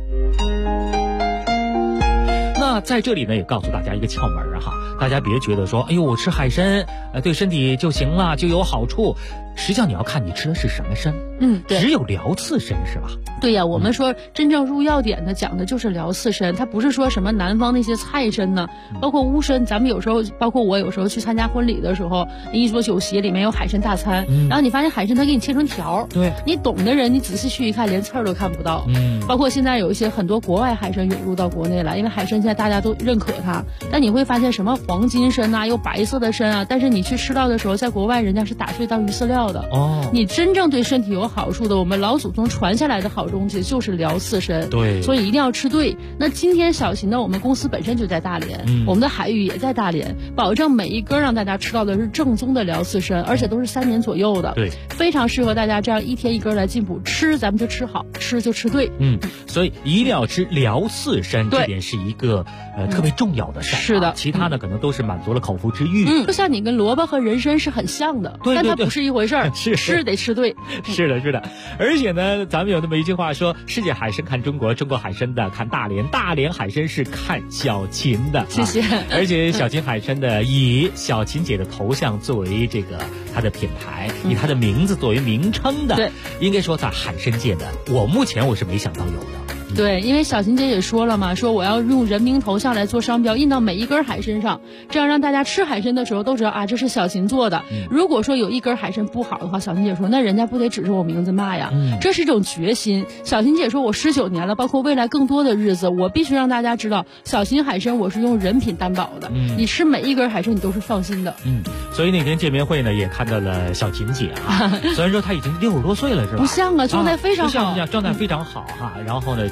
那在这里呢，也告诉大家一个窍门哈，大家别觉得说，哎呦，我吃海参，对身体就行了，就有好处。实际上你要看你吃的是什么参， 对， 只有辽刺参是吧？ 对呀，我们说真正入药典的讲的就是辽刺参，它不是说什么南方那些菜参呢，包括乌参，咱们有时候，包括我有时候去参加婚礼的时候，一桌酒席里面有海参大餐，然后你发现海参它给你切成条， 对， 你懂的人你仔细去一看，连刺儿都看不到，包括现在有一些很多国外海参涌入到国内来，因为海参现在大家都认可它，但你会发现什么黄金参啊，有白色的参啊，但是你去吃到的时候，在国外人家是打碎当鱼饲料的。你真正对身体有好处的，我们老祖宗传下来的好东西就是辽刺参， 对， 所以一定要吃对。那今天小秦呢，我们公司本身就在大连，我们的海域也在大连，保证每一根让大家吃到的是正宗的辽刺参，而且都是3年左右的， 对， 非常适合大家这样一天1根来进补。吃咱们就吃好，吃就吃对， 所以一定要吃辽刺参，这点是一个特别重要的事。 是的， 其他的可能都是满足了口腹之欲。 就像你跟萝卜和人参是很像的， 对， 但它不是一回事儿，吃得吃对。 是的，是的。而且呢，咱们有那么一句话说，世界海参看中国，中国海参的看大连，大连海参是看小秦的。 谢谢。 而且小秦海参的以小秦姐的头像作为这个它的品牌，以它的名字作为名称的， 对， 应该说在海参界的，目前我是没想到有的。 对，因为小秦姐也说了嘛，说我要用人名头像来做商标，印到每一根海参上，这样让大家吃海参的时候都知道啊，这是小秦做的。如果说有一根海参不好的话，小秦姐说那人家不得指着我名字骂呀，这是一种决心。小秦姐说我19年了，包括未来更多的日子，我必须让大家知道，小秦海参我是用人品担保的，你吃每一根海参你都是放心的。 所以那天见面会呢，也看到了小秦姐啊，虽然说她已经60多岁了，是吧？ 不像啊，状态非常好， 状态非常好哈。然后呢，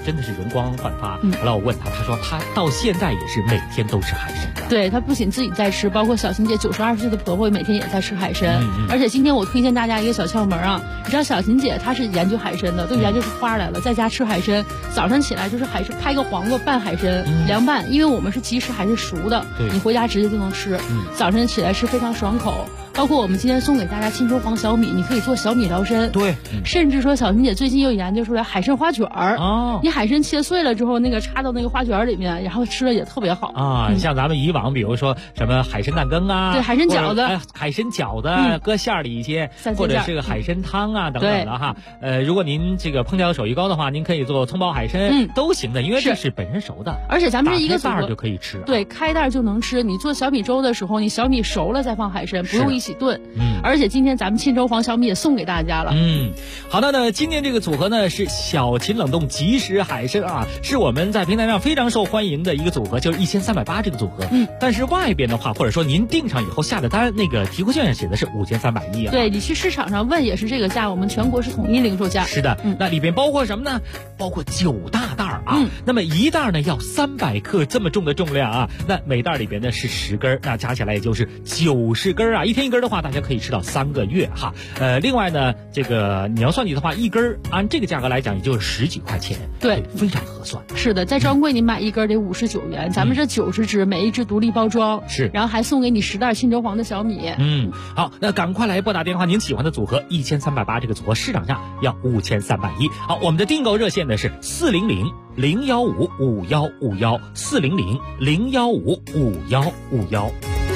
真的是容光焕发。后来我问他，他说他到现在也是每天都吃海参的。 对，他不仅自己在吃，包括小琴姐92岁的婆婆每天也在吃海参。而且今天我推荐大家一个小窍门啊，你知道小琴姐她是研究海参的，都研究出花来了，在家吃海参，早上起来就是海参，拍个黄瓜拌海参，凉拌，因为我们是即食海参熟的，你回家直接就能吃。早晨起来吃非常爽口。包括我们今天送给大家青州黄小米，你可以做小米疗参。 对， 甚至说小琴姐最近又研究出来海参花卷儿。哦，你海参切碎了之后，那个插到那个花卷里面，然后吃了也特别好啊。像咱们以往比如说什么海参蛋羹啊， 对，海参饺子， 海参饺子搁馅儿里一些，或者是个海参汤啊等等的哈。如果您这个烹调手艺高的话，您可以做葱爆海参，都行的，因为这是本身熟的。 而且咱们这一个袋儿就可以吃。 对，开袋就能吃。你做小米粥的时候，你小米熟了再放海参，不用一起炖。而且今天咱们沁州黄小米也送给大家了。 好的呢，今天这个组合呢是小秦冷冻即食海参啊，是我们在平台上非常受欢迎的一个组合，就是1380这个组合。但是外边的话，或者说您订上以后下的单，那个提货券上写的是5310啊。 对，你去市场上问也是这个价，我们全国是统一零售价。 是的，那里边包括什么呢？包括9大袋啊。那么一袋呢要300克这么重的重量啊，那每袋里边呢是10根，那加起来也就是90根啊。一天一根的话，大家可以吃到3个月哈。另外呢，这个你要算计的话，一根按这个价格来讲，也就是10几块钱， 对， 非常合算。 是的，在专柜你买一根得59元，咱们这90只，每一只独立包装， 是， 然后还送给你10袋沁州黄的小米。 好，那赶快来拨打电话，您喜欢的组合1380这个组合市场价要5310。好，我们的订购热线呢是400-015-5151，400-015-5151。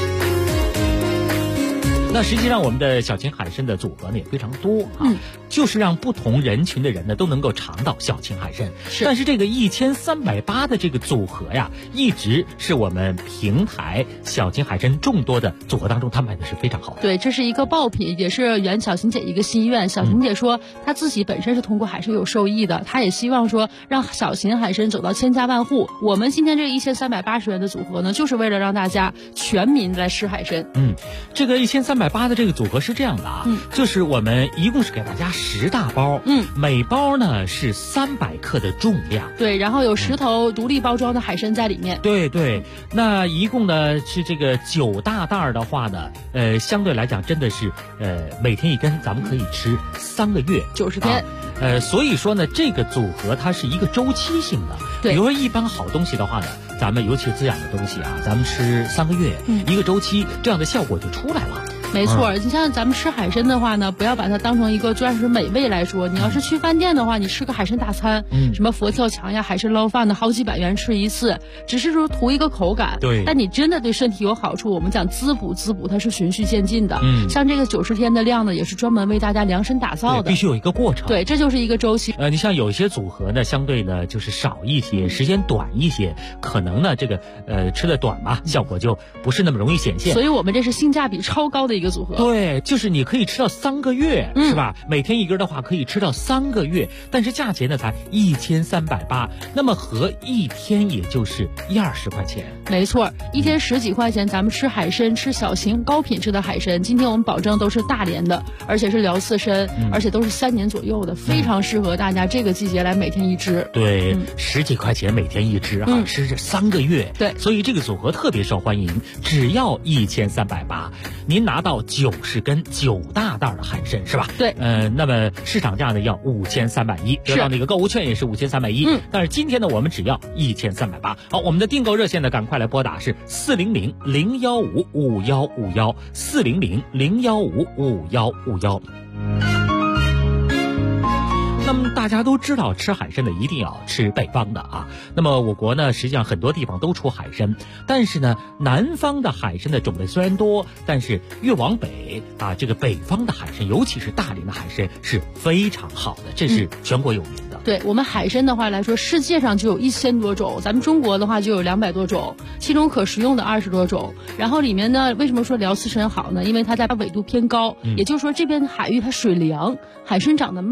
那实际上我们的小秦海参的组合呢也非常多啊，就是让不同人群的人呢都能够尝到小秦海参。但是这个1380的这个组合呀，一直是我们平台小秦海参众多的组合当中，它卖的是非常好的。 对，这是一个爆品，也是圆小秦姐一个心愿。小秦姐说，她自己本身是通过海参有受益的，她也希望说让小秦海参走到千家万户。我们今天这个1380元的组合呢，就是为了让大家全民来吃海参。 这个1380的这个组合是这样的啊，就是我们一共是给大家10大包，每包呢是300克的重量， 对，然后有10头独立包装的海参在里面， 对，那一共呢是这个9大袋的话呢，相对来讲真的是每天一根，咱们可以吃3个月 90天。 所以说呢，这个组合它是一个周期性的。比如说一般好东西的话呢，咱们尤其滋养的东西啊，咱们吃3个月，一个周期，这样的效果就出来了。 没错，你像咱们吃海参的话呢，不要把它当成一个专属美味来说。你要是去饭店的话，你吃个海参大餐，什么佛跳墙呀、海参捞饭的，好几百元吃一次，只是说图一个口感。 对， 但你真的对身体有好处，我们讲滋补，它是循序渐进的。像这个90天的量呢，也是专门为大家量身打造的， 必须有一个过程。 对，这就是一个周期。 你像有一些组合呢，相对呢就是少一些，时间短一些，可能呢这个吃的短嘛，效果就不是那么容易显现。 所以我们这是性价比超高的一个组合。 对，就是你可以吃到3个月，是吧？每天一根的话，可以吃到3个月，但是价钱呢才1380，那么合一天也就是10-20块钱。 没错，一天10几块钱，咱们吃海参，吃小型高品质的海参。今天我们保证都是大连的，而且是辽刺参，而且都是3年左右的，非常适合大家这个季节来每天一只。 对，10几块钱每天一只啊，吃这3个月。 对， 所以这个组合特别受欢迎，只要1380，您拿到90根9大袋的海参是吧？ 对， 那么市场价呢要5310，得到那个购物券也是5310。但是今天呢，我们只要1380。好，我们的订购热线呢，赶快来拨打是400-015-5151，400-015-5151。那么大家都知道，吃海参的一定要吃北方的啊。那么我国呢，实际上很多地方都出海参，但是呢，南方的海参的种类虽然多，但是越往北啊，这个北方的海参，尤其是大连的海参是非常好的，这是全国有名的。 对，我们海参的话来说，世界上就有1000多种，咱们中国的话就有200多种，其中可食用的20多种。然后里面呢，为什么说辽刺参好呢？因为它在纬度偏高，也就是说这边海域它水凉，海参长得慢。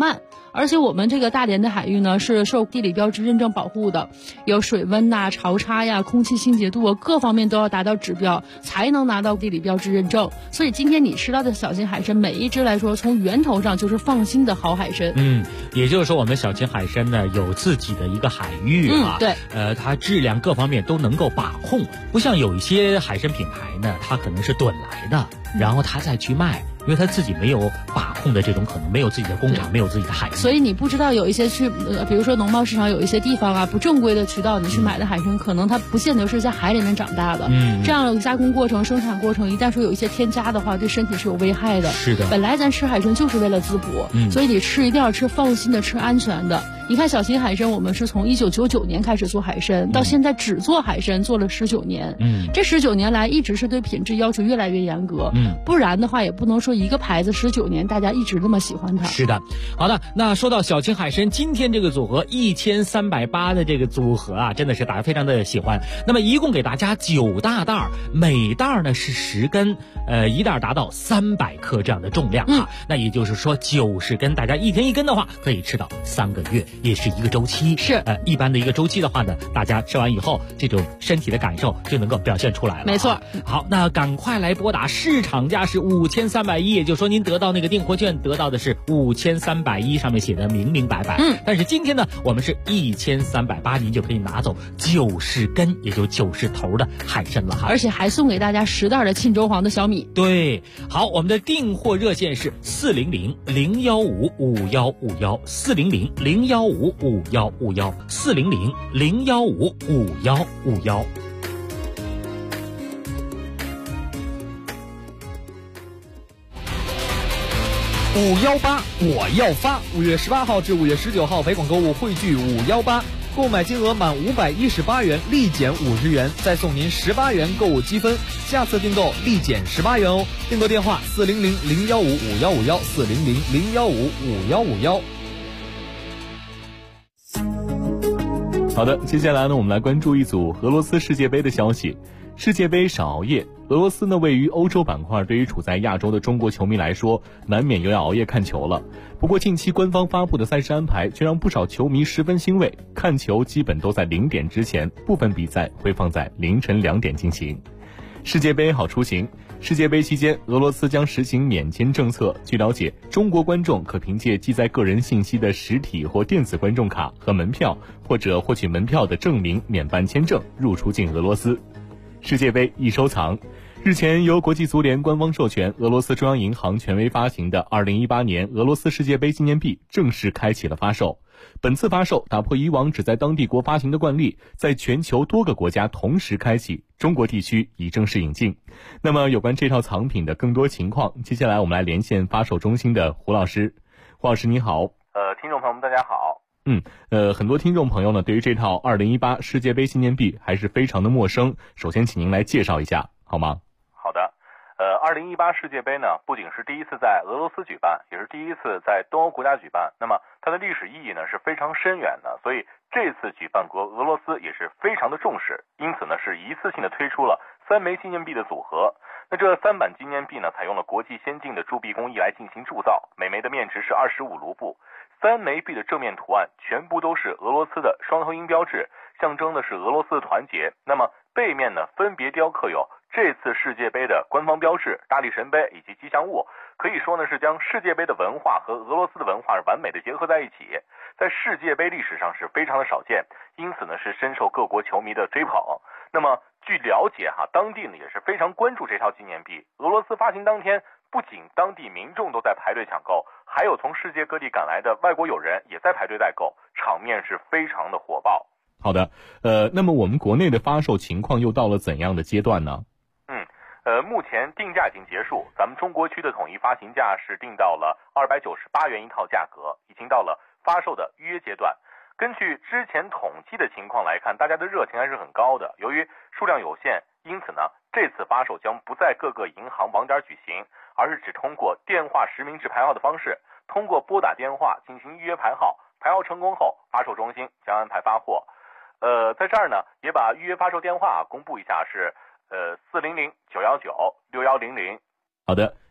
而且我们这个大连的海域呢是受地理标志认证保护的，有水温呐、潮差呀、空气清洁度各方面都要达到指标才能拿到地理标志认证。所以今天你吃到的小秦海参，每一只来说从源头上就是放心的好海参。 也就是说我们小秦海参呢有自己的一个海域啊， 对， 它质量各方面都能够把控，不像有一些海参品牌呢，它可能是囤来的，然后它再去卖。因为他自己没有把控的这种可能，没有自己的工厂，没有自己的海域， 所以你不知道有一些去比如说农贸市场有一些地方啊，不正规的渠道你去买的海参，可能它不见得是在海里面长大的。这样加工过程、生产过程，一旦说有一些添加的话，对身体是有危害的。 是的， 本来咱吃海参就是为了滋补，所以你吃一定要吃放心的、吃安全的。你看小秦海参，我们是从1999年开始做海参，到现在只做海参做了19年。这19年来一直是对品质要求越来越严格。不然的话也不能说一个牌子19年大家一直那么喜欢它。 是的，好的，那说到小秦海参，今天这个组合1380的这个组合啊，真的是大家非常的喜欢。那么一共给大家9大袋，每袋呢是10根，一袋达到300克这样的重量啊。那也就是说90根，大家一天1根的话，可以吃到3个月。也是一个周期， 是一般的一个周期的话呢，大家吃完以后，这种身体的感受就能够表现出来了。 没错。 好，那赶快来拨打，市场价是5310，也就是说您得到那个订货券得到的是5310，上面写的明明白白。但是今天呢，我们是1380，您就可以拿走90根，也就90头的海参了哈。 而且还送给大家10袋的沁州黄的小米。 对，好，我们的订货热线是400-015-5151，400-015-5151，400-015-5151。 518我要发！5月18号至5月19号，北广购物汇聚518，购买金额满518元立减50元，再送您18元购物积分，下次订购立减18元哦。订购电话400-015-5151，400-015-5151。 好的，接下来呢，我们来关注一组俄罗斯世界杯的消息。世界杯少熬夜，俄罗斯呢位于欧洲板块，对于处在亚洲的中国球迷来说，难免又要熬夜看球了。不过近期官方发布的赛事安排却让不少球迷十分欣慰，看球基本都在0点之前，部分比赛会放在凌晨2点进行。世界杯好出行。世界杯期间，俄罗斯将实行免签政策。据了解，中国观众可凭借记载个人信息的实体或电子观众卡和门票，或者获取门票的证明免办签证入出境俄罗斯。世界杯易收藏。日前，由国际足联官方授权，俄罗斯中央银行权威发行的2018年俄罗斯世界杯纪念币正式开启了发售。本次发售打破以往只在当地国发行的惯例，在全球多个国家同时开启，中国地区已正式引进。那么有关这套藏品的更多情况，接下来我们来连线发售中心的胡老师。胡老师你好。 听众朋友们大家好。 很多听众朋友呢对于这套2018世界杯纪念币还是非常的陌生，首先请您来介绍一下好吗？ 好的。2018世界杯呢，不仅是第一次在俄罗斯举办，也是第一次在东欧国家举办。那么它的历史意义呢是非常深远的，所以这次举办国俄罗斯也是非常的重视，因此呢是一次性的推出了3枚纪念币的组合。那这3版纪念币呢，采用了国际先进的铸币工艺来进行铸造，每枚的面值是25卢布。3枚币的正面图案全部都是俄罗斯的双头鹰标志，象征的是俄罗斯的团结。那么背面呢，分别雕刻有这次世界杯的官方标志、大力神杯以及吉祥物，可以说呢是将世界杯的文化和俄罗斯的文化完美的结合在一起，在世界杯历史上是非常的少见，因此呢是深受各国球迷的追捧。那么据了解当地呢也是非常关注这套纪念币。俄罗斯发行当天，不仅当地民众都在排队抢购，还有从世界各地赶来的外国友人也在排队代购，场面是非常的火爆。 好的，那么我们国内的发售情况又到了怎样的阶段呢？ 目前定价已经结束，咱们中国区的统一发行价是定到了298元一套价格，已经到了发售的预约阶段。根据之前统计的情况来看，大家的热情还是很高的。由于数量有限，因此呢，这次发售将不在各个银行网点举行，而是只通过电话实名制排号的方式，通过拨打电话进行预约排号，排号成功后，发售中心将安排发货。在这儿呢，也把预约发售电话公布一下，是400-919-6100。 好的，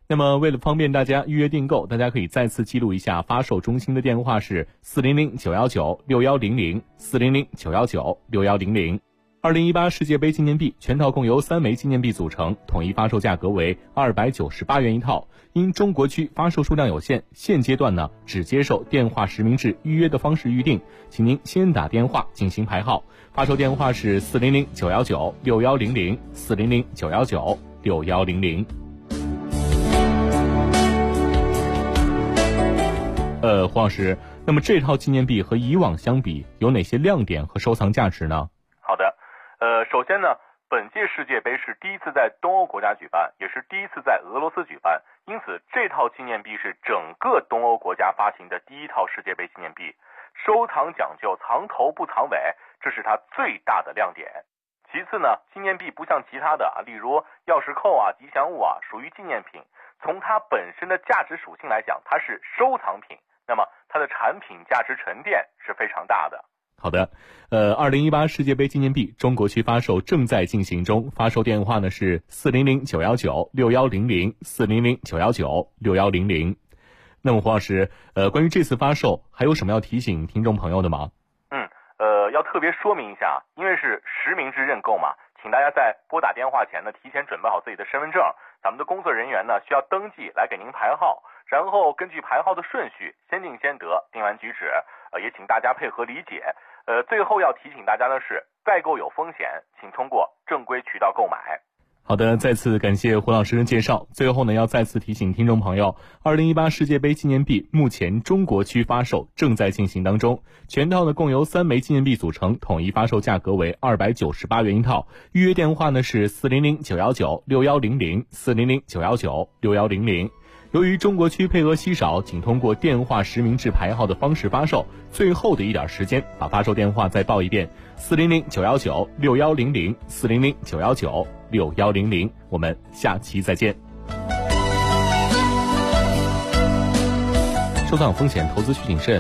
那么为了方便大家预约订购，大家可以再次记录一下发售中心的电话是400-919-6100 400-919-6100。2018世界杯纪念币全套共由3枚纪念币组成，统一发售价格为298元一套。因中国区发售数量有限，现阶段呢只接受电话实名制预约的方式预定，请您先打电话进行排号。发售电话是400-919-6100 400-919-6100。黄老师，那么这套纪念币和以往相比有哪些亮点和收藏价值呢？ 好的，首先呢，本届世界杯是第一次在东欧国家举办，也是第一次在俄罗斯举办，因此这套纪念币是整个东欧国家发行的第一套世界杯纪念币，收藏讲究藏头不藏尾，这是它最大的亮点。其次呢，纪念币不像其他的例如钥匙扣吉祥物属于纪念品，从它本身的价值属性来讲，它是收藏品，那么它的产品价值沉淀是非常大的。 好的，2018世界杯纪念币中国区发售正在进行中，发售电话呢是400-919-6100 400-919-6100。那么黄老师，关于这次发售还有什么要提醒听众朋友的吗？ 要特别说明一下，因为是实名制认购嘛，请大家在拨打电话前呢，提前准备好自己的身份证，咱们的工作人员呢需要登记来给您排号，然后根据排号的顺序，先定先得，定完举止，也请大家配合理解。最后要提醒大家的是，代购有风险，请通过正规渠道购买。 好的，再次感谢胡老师的介绍。最后呢，要再次提醒听众朋友，2018世界杯纪念币目前中国区发售正在进行当中，全套呢共由3枚纪念币组成，统一发售价格为298元一套。预约电话呢是400-919-6100 400-919-6100。由于中国区配额稀少，请通过电话实名制排号的方式发售。最后的一点时间，把发售电话再报一遍：400-919-6100 400-919-6100。我们下期再见。收藏风险，投资需谨慎。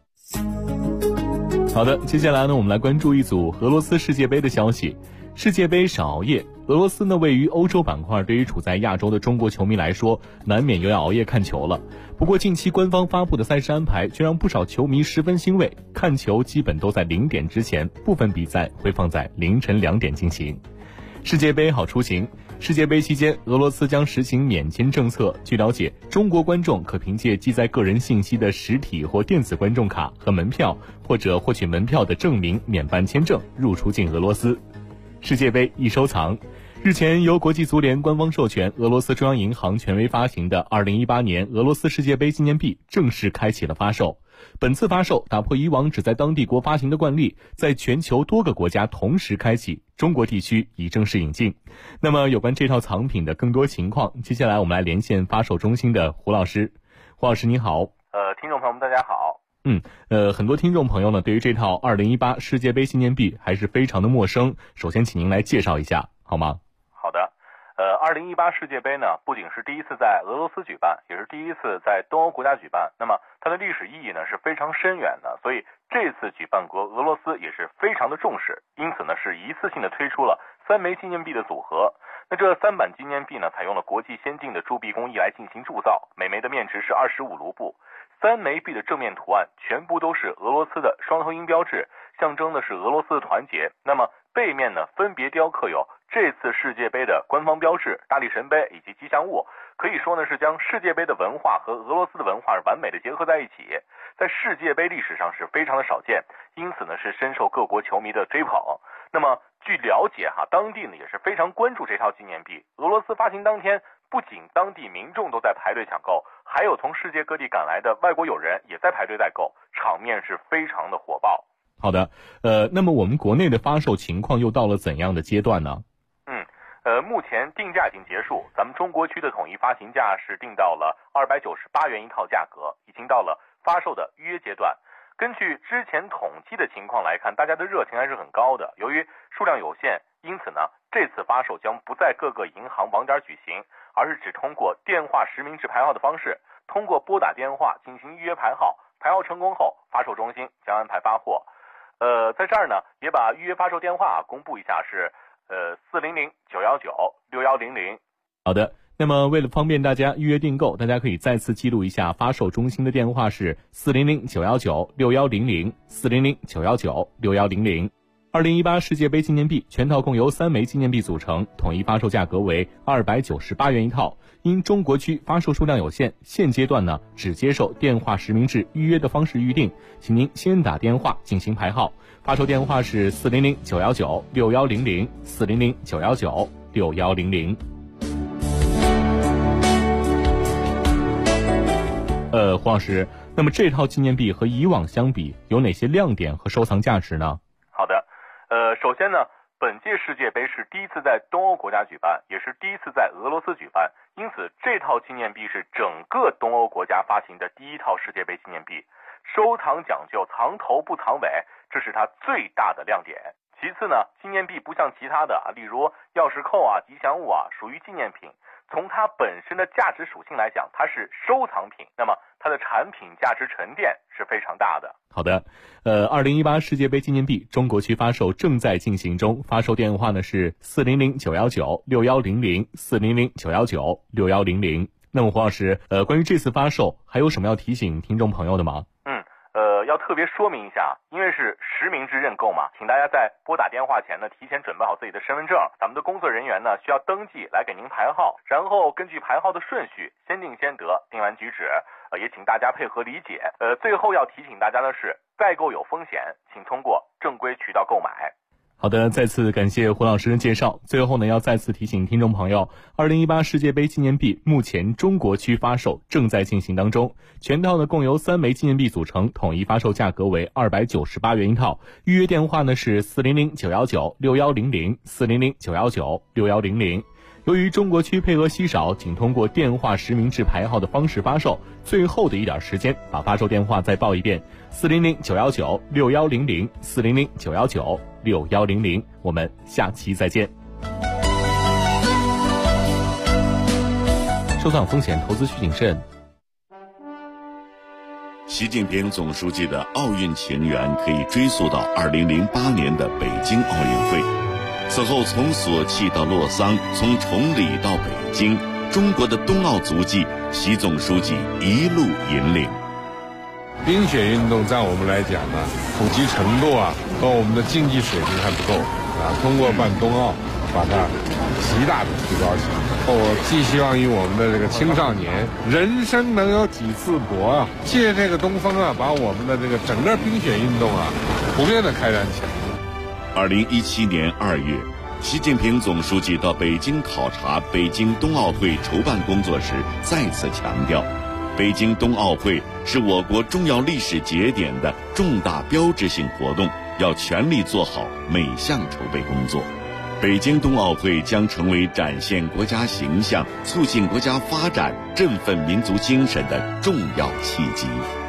好的，接下来呢，我们来关注一组俄罗斯世界杯的消息。世界杯少熬夜，俄罗斯呢位于欧洲板块，对于处在亚洲的中国球迷来说，难免又要熬夜看球了。不过近期官方发布的赛事安排却让不少球迷十分欣慰，看球基本都在0点之前，部分比赛会放在凌晨2点进行。世界杯好出行。世界杯期间，俄罗斯将实行免签政策。据了解，中国观众可凭借记载个人信息的实体或电子观众卡和门票，或者获取门票的证明免办签证入出境俄罗斯。世界杯易收藏。日前，由国际足联官方授权，俄罗斯中央银行权威发行的2018年俄罗斯世界杯纪念币正式开启了发售。本次发售打破以往只在当地国发行的惯例，在全球多个国家同时开启，中国地区已正式引进。那么有关这套藏品的更多情况，接下来我们来连线发售中心的胡老师。胡老师你好。 听众朋友们大家好。 很多听众朋友呢对于这套2018世界杯纪念币还是非常的陌生，首先请您来介绍一下好吗？ 好的。2018世界杯呢，不仅是第一次在俄罗斯举办，也是第一次在东欧国家举办。那么它的历史意义呢是非常深远的，所以这次举办国俄罗斯也是非常的重视，因此呢是一次性的推出了3枚纪念币的组合。那这3版纪念币呢，采用了国际先进的铸币工艺来进行铸造，每枚的面值是25卢布。3枚币的正面图案全部都是俄罗斯的双头鹰标志，象征的是俄罗斯的团结。那么背面呢，分别雕刻有这次世界杯的官方标志、大力神杯以及吉祥物，可以说呢是将世界杯的文化和俄罗斯的文化完美的结合在一起，在世界杯历史上是非常的少见，因此呢是深受各国球迷的追捧。那么据了解当地呢也是非常关注这套纪念币。俄罗斯发行当天，不仅当地民众都在排队抢购，还有从世界各地赶来的外国友人也在排队代购，场面是非常的火爆。 好的，那么我们国内的发售情况又到了怎样的阶段呢？ 目前定价已经结束，咱们中国区的统一发行价是定到了298元一套价格，已经到了发售的预约阶段。根据之前统计的情况来看，大家的热情还是很高的。由于数量有限，因此呢，这次发售将不在各个银行网点举行，而是只通过电话实名制排号的方式，通过拨打电话进行预约排号，排号成功后，发售中心将安排发货。在这儿呢，也把预约发售电话公布一下，是400-919-6100。 好的， 那么为了方便大家预约订购，大家可以再次记录一下发售中心的电话是400-919-6100，400-919-6100。2018世界杯纪念币全套共由3枚纪念币组成，统一发售价格为298元一套。因中国区发售数量有限，现阶段呢只接受电话实名制预约的方式预定，请您先打电话进行排号。发售电话是400-919-6100， 400-919-6100。黄老师，那么这套纪念币和以往相比有哪些亮点和收藏价值呢？ 好的，首先呢，本届世界杯是第一次在东欧国家举办，也是第一次在俄罗斯举办，因此这套纪念币是整个东欧国家发行的第一套世界杯纪念币，收藏讲究藏头不藏尾，这是它最大的亮点。其次呢，纪念币不像其他的例如钥匙扣吉祥物属于纪念品，从它本身的价值属性来讲，它是收藏品，那么它的产品价值沉淀是非常大的。 好的，2018世界杯纪念币中国区发售正在进行中，发售电话呢是400-919-6100， 400-919-6100。那么黄老师，关于这次发售还有什么要提醒听众朋友的吗？ 要特别说明一下，因为是实名制认购嘛，请大家在拨打电话前呢，提前准备好自己的身份证，咱们的工作人员呢需要登记来给您排号，然后根据排号的顺序，先定先得，定完举止，也请大家配合理解。最后要提醒大家的是，代购有风险，请通过正规渠道购买。 好的，再次感谢胡老师的介绍。最后呢，要再次提醒听众朋友，2018世界杯纪念币目前中国区发售正在进行当中，全套呢共由3枚纪念币组成，统一发售价格为298元一套。预约电话呢是400-919-6100， 400-919-6100。由于中国区配额稀少，仅通过电话实名制排号的方式发售，最后的一点时间，把发售电话再报一遍：400-919-6100， 400-919-6100。我们下期再见。收藏风险，投资需谨慎。 习近平总书记的奥运情缘可以追溯到2008年的北京奥运会。此后，从索契到洛桑，从崇礼到北京，中国的冬奥足迹，习总书记一路引领。 冰雪运动在我们来讲呢，普及程度和我们的竞技水平还不够通过办冬奥，把它极大的提高起来。我寄希望于我们的这个青少年，人生能有几次搏借这个东风把我们的这个整个冰雪运动普遍的开展起来。 2017年2月，习近平总书记到北京考察北京冬奥会筹办工作时，再次强调，北京冬奥会是我国重要历史节点的重大标志性活动，要全力做好每项筹备工作。北京冬奥会将成为展现国家形象、促进国家发展、振奋民族精神的重要契机。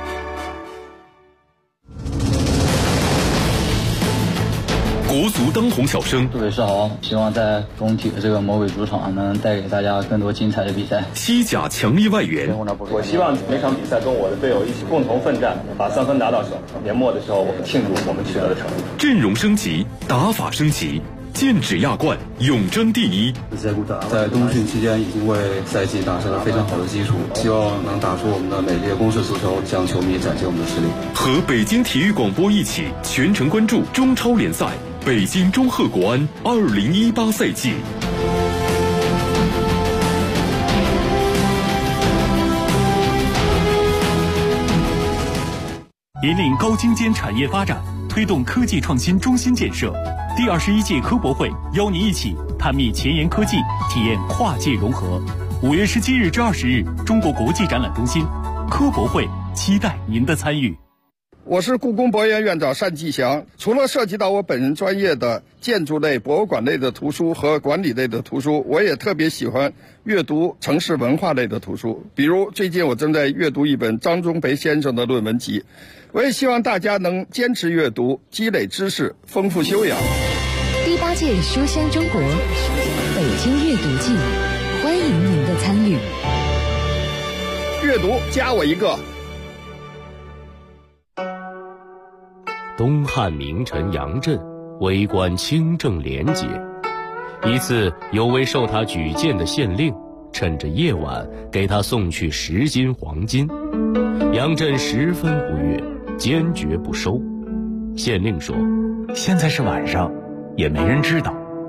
国足当红小生， 杜伟是好，希望在中体的这个魔鬼主场能带给大家更多精彩的比赛。 西甲强力外援， 我希望每场比赛跟我的队友一起共同奋战，把3分拿到手。年末的时候，我们庆祝我们取得的成绩。 阵容升级，打法升级，剑指亚冠，永争第一。 在冬训期间已经为赛季打下了非常好的基础，希望能打出我们的美丽的公式足球，向球迷展现我们的实力。 和北京体育广播一起全程关注中超联赛。北京中赫国安2018赛季。 引领高精尖产业发展，推动科技创新中心建设。第21届科博会邀您一起探秘前沿科技，体验跨界融合。5月17日至20日，中国国际展览中心科博会，期待您的参与。 我是故宫博物院院长单霁翔。除了涉及到我本人专业的建筑类、博物馆类的图书和管理类的图书，我也特别喜欢阅读城市文化类的图书。比如最近我正在阅读一本张忠培先生的论文集。我也希望大家能坚持阅读，积累知识，丰富修养。 第8届书香中国北京阅读季，欢迎您的参与。 阅读加我一个。 东汉名臣杨震为官清正廉洁，一次有位受他举荐的县令趁着夜晚给他送去10斤黄金。杨震十分不悦，坚决不收。县令说： 现在是晚上，也没人知道，